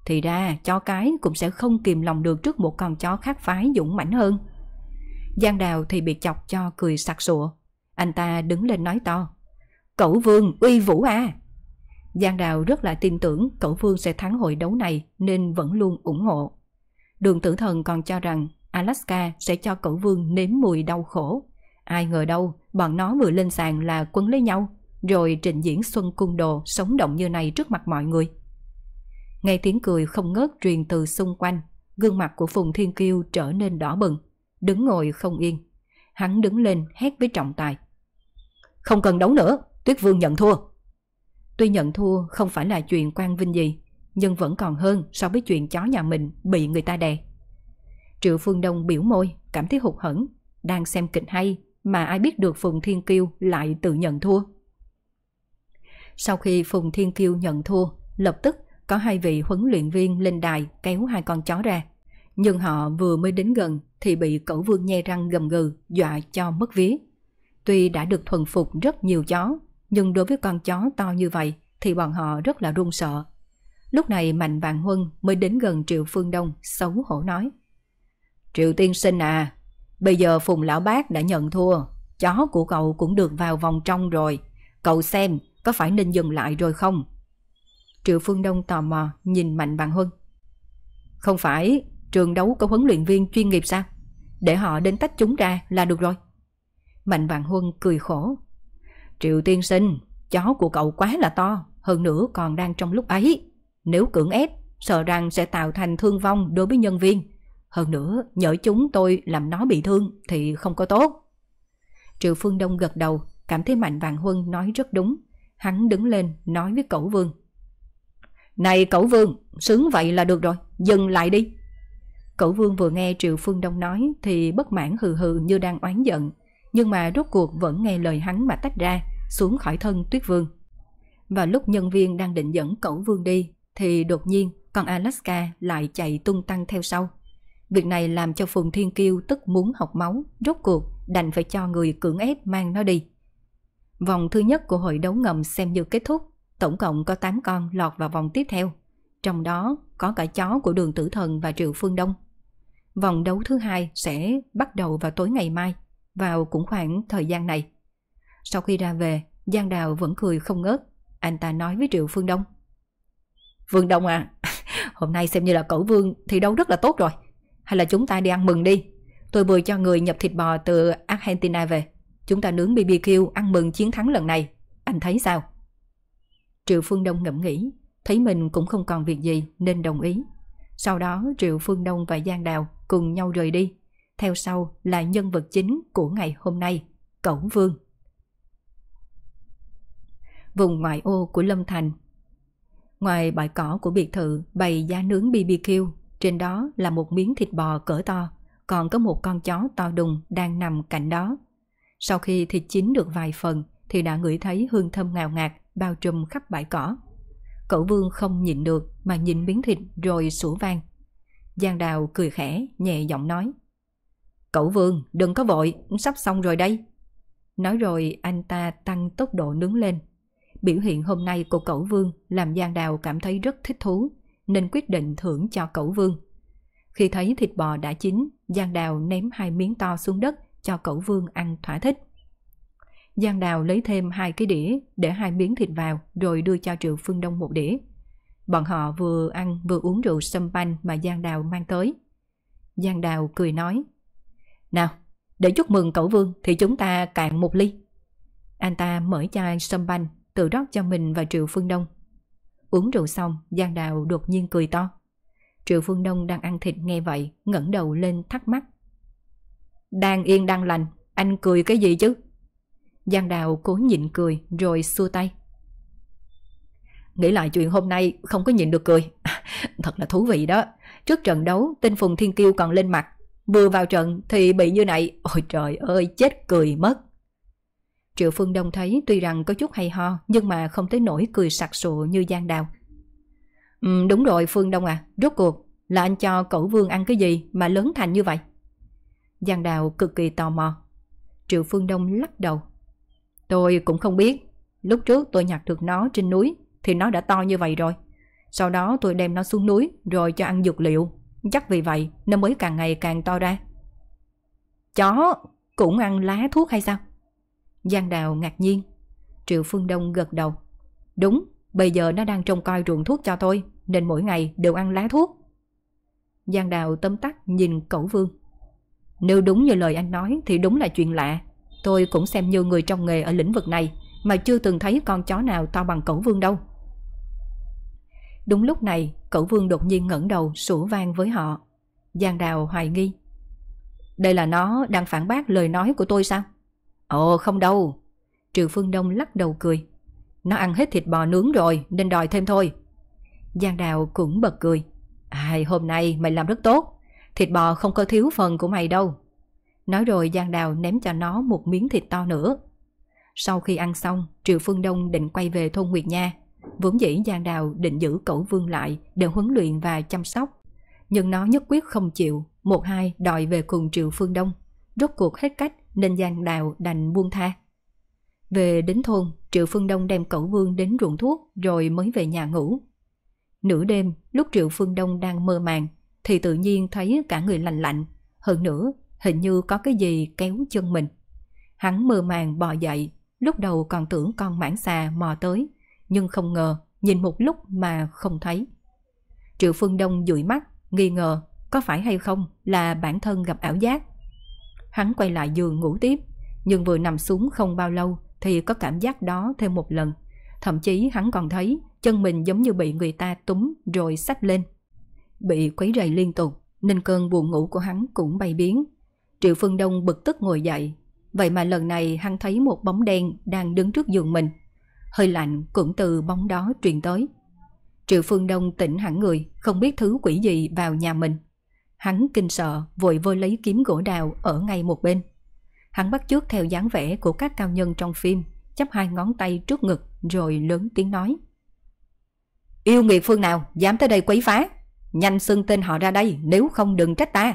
Thì ra chó cái cũng sẽ không kìm lòng được trước một con chó khác phái dũng mãnh hơn. Giang Đào thì bị chọc cho cười sặc sụa. Anh ta đứng lên nói to: Cẩu Vương uy vũ à! Giang Đào rất là tin tưởng Cẩu Vương sẽ thắng hội đấu này nên vẫn luôn ủng hộ. Đường Tử Thần còn cho rằng Alaska sẽ cho Cẩu Vương nếm mùi đau khổ. Ai ngờ đâu bọn nó vừa lên sàn là quấn lấy nhau, rồi trình diễn xuân cung đồ sống động như này trước mặt mọi người. Nghe tiếng cười không ngớt truyền từ xung quanh, gương mặt của Phùng Thiên Kiêu trở nên đỏ bừng, đứng ngồi không yên. Hắn đứng lên hét với trọng tài: Không cần đấu nữa, Tuyết Vương nhận thua. Tuy nhận thua không phải là chuyện quan vinh gì, nhưng vẫn còn hơn so với chuyện chó nhà mình bị người ta đè. Triệu Phương Đông biểu môi, cảm thấy hụt hẫng. Đang xem kịch hay mà ai biết được Phùng Thiên Kiêu lại tự nhận thua. Sau khi Phùng Thiên Kiêu nhận thua, lập tức có 2 vị huấn luyện viên lên đài kéo 2 con chó ra. Nhưng họ vừa mới đến gần thì bị Cẩu Vương nhe răng gầm gừ dọa cho mất vía. Tuy đã được thuần phục rất nhiều chó, nhưng đối với con chó to như vậy thì bọn họ rất là run sợ. Lúc này Mạnh Vạn Huân mới đến gần Triệu Phương Đông, xấu hổ nói: Triệu tiên sinh à, bây giờ Phùng lão bác đã nhận thua, chó của cậu cũng được vào vòng trong rồi, cậu xem có phải nên dừng lại rồi không? Triệu Phương Đông tò mò nhìn Mạnh Vạn Huân. Không phải trường đấu có huấn luyện viên chuyên nghiệp sao? Để họ đến tách chúng ra là được rồi. Mạnh Vạn Huân cười khổ. Triệu tiên sinh, chó của cậu quá là to, hơn nữa còn đang trong lúc ấy. Nếu cưỡng ép, sợ rằng sẽ tạo thành thương vong đối với nhân viên. Hơn nữa, nhỡ chúng tôi làm nó bị thương thì không có tốt. Triệu Phương Đông gật đầu, cảm thấy Mạnh Vạn Huân nói rất đúng. Hắn đứng lên nói với Cẩu Vương: Này Cẩu Vương, sướng vậy là được rồi, dừng lại đi. Cẩu Vương vừa nghe Triệu Phương Đông nói thì bất mãn hừ hừ như đang oán giận, nhưng mà rốt cuộc vẫn nghe lời hắn mà tách ra, xuống khỏi thân Tuyết Vương. Và lúc nhân viên đang định dẫn Cẩu Vương đi thì đột nhiên con Alaska lại chạy tung tăng theo sau. Việc này làm cho Phùng Thiên Kiêu tức muốn học máu, rốt cuộc đành phải cho người cưỡng ép mang nó đi. Vòng thứ nhất của hội đấu ngầm xem như kết thúc, tổng cộng có 8 con lọt vào vòng tiếp theo, trong đó có cả chó của Đường Tử Thần và Triệu Phương Đông. Vòng đấu thứ 2 sẽ bắt đầu vào tối ngày mai, vào cũng khoảng thời gian này. Sau khi ra về, Giang Đào vẫn cười không ngớt. Anh ta nói với Triệu Phương Đông: Phương Đông à, hôm nay xem như là Cẩu Vương thi đấu rất là tốt rồi. Hay là chúng ta đi ăn mừng đi. Tôi vừa cho người nhập thịt bò từ Argentina về. Chúng ta nướng BBQ ăn mừng chiến thắng lần này. Anh thấy sao? Triệu Phương Đông ngẫm nghĩ, thấy mình cũng không còn việc gì nên đồng ý. Sau đó Triệu Phương Đông và Giang Đào cùng nhau rời đi. Theo sau là nhân vật chính của ngày hôm nay, Cẩu Vương. Vùng ngoại ô của Lâm Thành. Ngoài bãi cỏ của biệt thự bày giá nướng BBQ, trên đó là một miếng thịt bò cỡ to, còn có một con chó to đùng đang nằm cạnh đó. Sau khi thịt chín được vài phần thì đã ngửi thấy hương thơm ngào ngạt bao trùm khắp bãi cỏ. Cẩu Vương không nhịn được mà nhìn miếng thịt rồi sủa vang. Giang Đào cười khẽ, nhẹ giọng nói: Cẩu Vương, đừng có vội, sắp xong rồi đây. Nói rồi anh ta tăng tốc độ nướng lên. Biểu hiện hôm nay của Cẩu Vương làm Giang Đào cảm thấy rất thích thú, nên quyết định thưởng cho Cẩu Vương. Khi thấy thịt bò đã chín, Giang Đào ném 2 miếng to xuống đất cho Cẩu Vương ăn thỏa thích. Giang Đào lấy thêm 2 cái đĩa để 2 miếng thịt vào rồi đưa cho Triệu Phương Đông 1 đĩa. Bọn họ vừa ăn vừa uống rượu sâm panh mà Giang Đào mang tới. Giang Đào cười nói: Nào, để chúc mừng Cẩu Vương thì chúng ta cạn 1 ly. Anh ta mở chai sâm panh tự rót cho mình và Triệu Phương Đông. Uống rượu xong, Giang Đào đột nhiên cười to. Triệu Phương Đông đang ăn thịt nghe vậy, ngẩng đầu lên thắc mắc: Đang yên đang lành, anh cười cái gì chứ? Giang Đào cố nhịn cười rồi xua tay: Nghĩ lại chuyện hôm nay không có nhịn được cười. Thật là thú vị đó. Trước trận đấu tên Phùng Thiên Kiêu còn lên mặt, vừa vào trận thì bị như này. Ôi trời ơi, chết cười mất. Triệu Phương Đông thấy tuy rằng có chút hay ho, nhưng mà không tới nỗi cười sặc sụa như Giang Đào. Đúng rồi Phương Đông à, rốt cuộc là anh cho Cẩu Vương ăn cái gì mà lớn thành như vậy? Giang Đào cực kỳ tò mò. Triệu Phương Đông lắc đầu: Tôi cũng không biết. Lúc trước tôi nhặt được nó trên núi thì nó đã to như vậy rồi. Sau đó tôi đem nó xuống núi rồi cho ăn dược liệu. Chắc vì vậy nó mới càng ngày càng to ra. Chó cũng ăn lá thuốc hay sao? Giang Đào ngạc nhiên. Triệu Phương Đông gật đầu. Đúng, bây giờ nó đang trông coi ruộng thuốc cho tôi, nên mỗi ngày đều ăn lá thuốc. Giang Đào tấm tắc nhìn Cẩu Vương. Nếu đúng như lời anh nói thì đúng là chuyện lạ. Tôi cũng xem như người trong nghề ở lĩnh vực này mà chưa từng thấy con chó nào to bằng Cẩu Vương đâu. Đúng lúc này, Cẩu Vương đột nhiên ngẩng đầu sủa vang với họ. Giang Đào hoài nghi. Đây là nó đang phản bác lời nói của tôi sao? Ồ không đâu. Triệu Phương Đông lắc đầu cười. Nó ăn hết thịt bò nướng rồi nên đòi thêm thôi. Giang Đào cũng bật cười. Hôm nay mày làm rất tốt. Thịt bò không có thiếu phần của mày đâu. Nói rồi Giang Đào ném cho nó một miếng thịt to nữa. Sau khi ăn xong, Triệu Phương Đông định quay về thôn Nguyệt Nha. Vốn dĩ Giang Đào định giữ Cẩu Vương lại để huấn luyện và chăm sóc. Nhưng nó nhất quyết không chịu, một hai đòi về cùng Triệu Phương Đông. Rốt cuộc hết cách nên Giang Đào đành buông tha. Về đến thôn, Triệu Phương Đông đem Cẩu Vương đến ruộng thuốc rồi mới về nhà ngủ. Nửa đêm, lúc Triệu Phương Đông đang mơ màng thì tự nhiên thấy cả người lạnh lạnh. Hơn nữa, hình như có cái gì kéo chân mình. Hắn mơ màng bò dậy, lúc đầu còn tưởng con mãng xà mò tới, nhưng không ngờ nhìn một lúc mà không thấy. Triệu Phương Đông dụi mắt, nghi ngờ có phải hay không là bản thân gặp ảo giác. Hắn quay lại giường ngủ tiếp, nhưng vừa nằm xuống không bao lâu thì có cảm giác đó thêm một lần. Thậm chí hắn còn thấy chân mình giống như bị người ta túm rồi xách lên. Bị quấy rầy liên tục nên cơn buồn ngủ của hắn cũng bay biến. Triệu Phương Đông bực tức ngồi dậy. Vậy mà lần này hắn thấy một bóng đen đang đứng trước giường mình. Hơi lạnh cũng từ bóng đó truyền tới. Triệu Phương Đông tỉnh hẳn người, không biết thứ quỷ gì vào nhà mình. Hắn kinh sợ vội vơi lấy kiếm gỗ đào ở ngay một bên. Hắn bắt chước theo dáng vẻ của các cao nhân trong phim, chắp hai ngón tay trước ngực rồi lớn tiếng nói. Yêu nghiệt phương nào dám tới đây quấy phá? Nhanh xưng tên họ ra đây, nếu không đừng trách ta.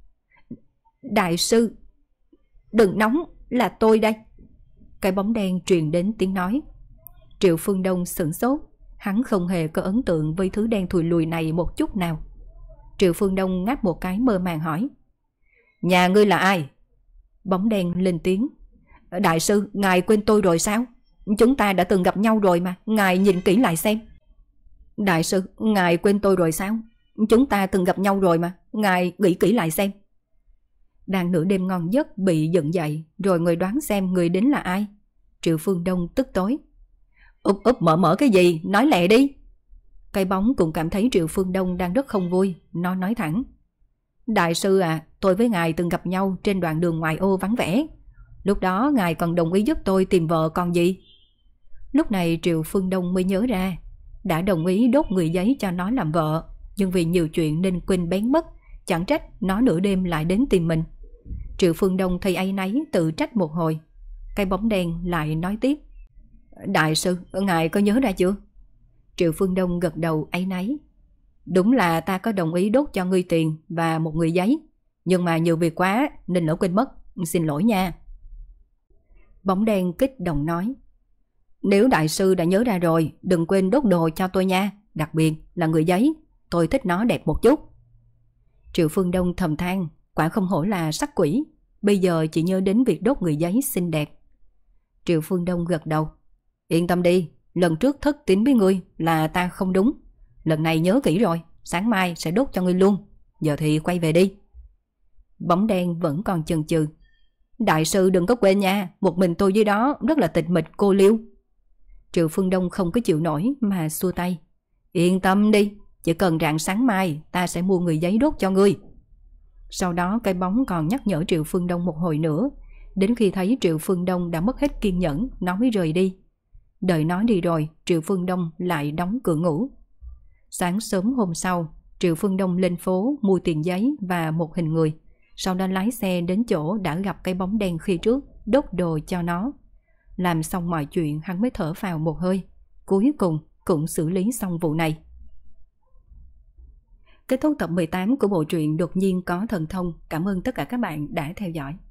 Đại sư, đừng nóng, là tôi đây. Cái bóng đen truyền đến tiếng nói. Triệu Phương Đông sửng sốt, hắn không hề có ấn tượng với thứ đen thùi lùi này một chút nào. Triệu Phương Đông ngáp một cái mơ màng hỏi. Nhà ngươi là ai? Bóng đen lên tiếng. Đại sư, ngài quên tôi rồi sao? Chúng ta đã từng gặp nhau rồi mà, ngài nhìn kỹ lại xem. Đại sư, ngài quên tôi rồi sao? Chúng ta từng gặp nhau rồi mà, ngài nghĩ kỹ lại xem. Đang nửa đêm ngon giấc bị dựng dậy, rồi người đoán xem người đến là ai. Triệu Phương Đông tức tối. Úp úp mở mở cái gì, nói lẹ đi. Cái bóng cũng cảm thấy Triệu Phương Đông đang rất không vui, nó nói thẳng. Đại sư à, tôi với ngài từng gặp nhau trên đoạn đường ngoại ô vắng vẻ. Lúc đó ngài còn đồng ý giúp tôi tìm vợ còn gì. Lúc này Triệu Phương Đông mới nhớ ra, đã đồng ý đốt người giấy cho nó làm vợ, nhưng vì nhiều chuyện nên quên bén mất, chẳng trách nó nửa đêm lại đến tìm mình. Triệu Phương Đông thấy áy náy tự trách một hồi. Cái bóng đen lại nói tiếp. Đại sư, ngài có nhớ ra chưa? Triệu Phương Đông gật đầu áy náy. Đúng là ta có đồng ý đốt cho ngươi tiền và một người giấy, nhưng mà nhiều việc quá nên lỡ quên mất, xin lỗi nha. Bóng đen kích động nói. Nếu đại sư đã nhớ ra rồi, đừng quên đốt đồ cho tôi nha, đặc biệt là người giấy, tôi thích nó đẹp một chút. Triệu Phương Đông thầm than, quả không hổ là sắc quỷ, bây giờ chỉ nhớ đến việc đốt người giấy xinh đẹp. Triệu Phương Đông gật đầu. Yên tâm đi, lần trước thất tín với ngươi là ta không đúng. Lần này nhớ kỹ rồi, sáng mai sẽ đốt cho ngươi luôn. Giờ thì quay về đi. Bóng đen vẫn còn chần chừ. Đại sư đừng có quên nha, một mình tôi dưới đó rất là tịch mịch cô liêu. Triệu Phương Đông không có chịu nổi mà xua tay. Yên tâm đi, chỉ cần rạng sáng mai ta sẽ mua người giấy đốt cho ngươi. Sau đó cái bóng còn nhắc nhở Triệu Phương Đông một hồi nữa. Đến khi thấy Triệu Phương Đông đã mất hết kiên nhẫn, nó mới rời đi. Đợi nó đi rồi, Triệu Phương Đông lại đóng cửa ngủ. Sáng sớm hôm sau, Triệu Phương Đông lên phố mua tiền giấy và một hình người. Sau đó lái xe đến chỗ đã gặp cái bóng đen khi trước, đốt đồ cho nó. Làm xong mọi chuyện hắn mới thở phào một hơi. Cuối cùng cũng xử lý xong vụ này. Kết thúc tập 18 của bộ truyện Đột nhiên có thần thông. Cảm ơn tất cả các bạn đã theo dõi.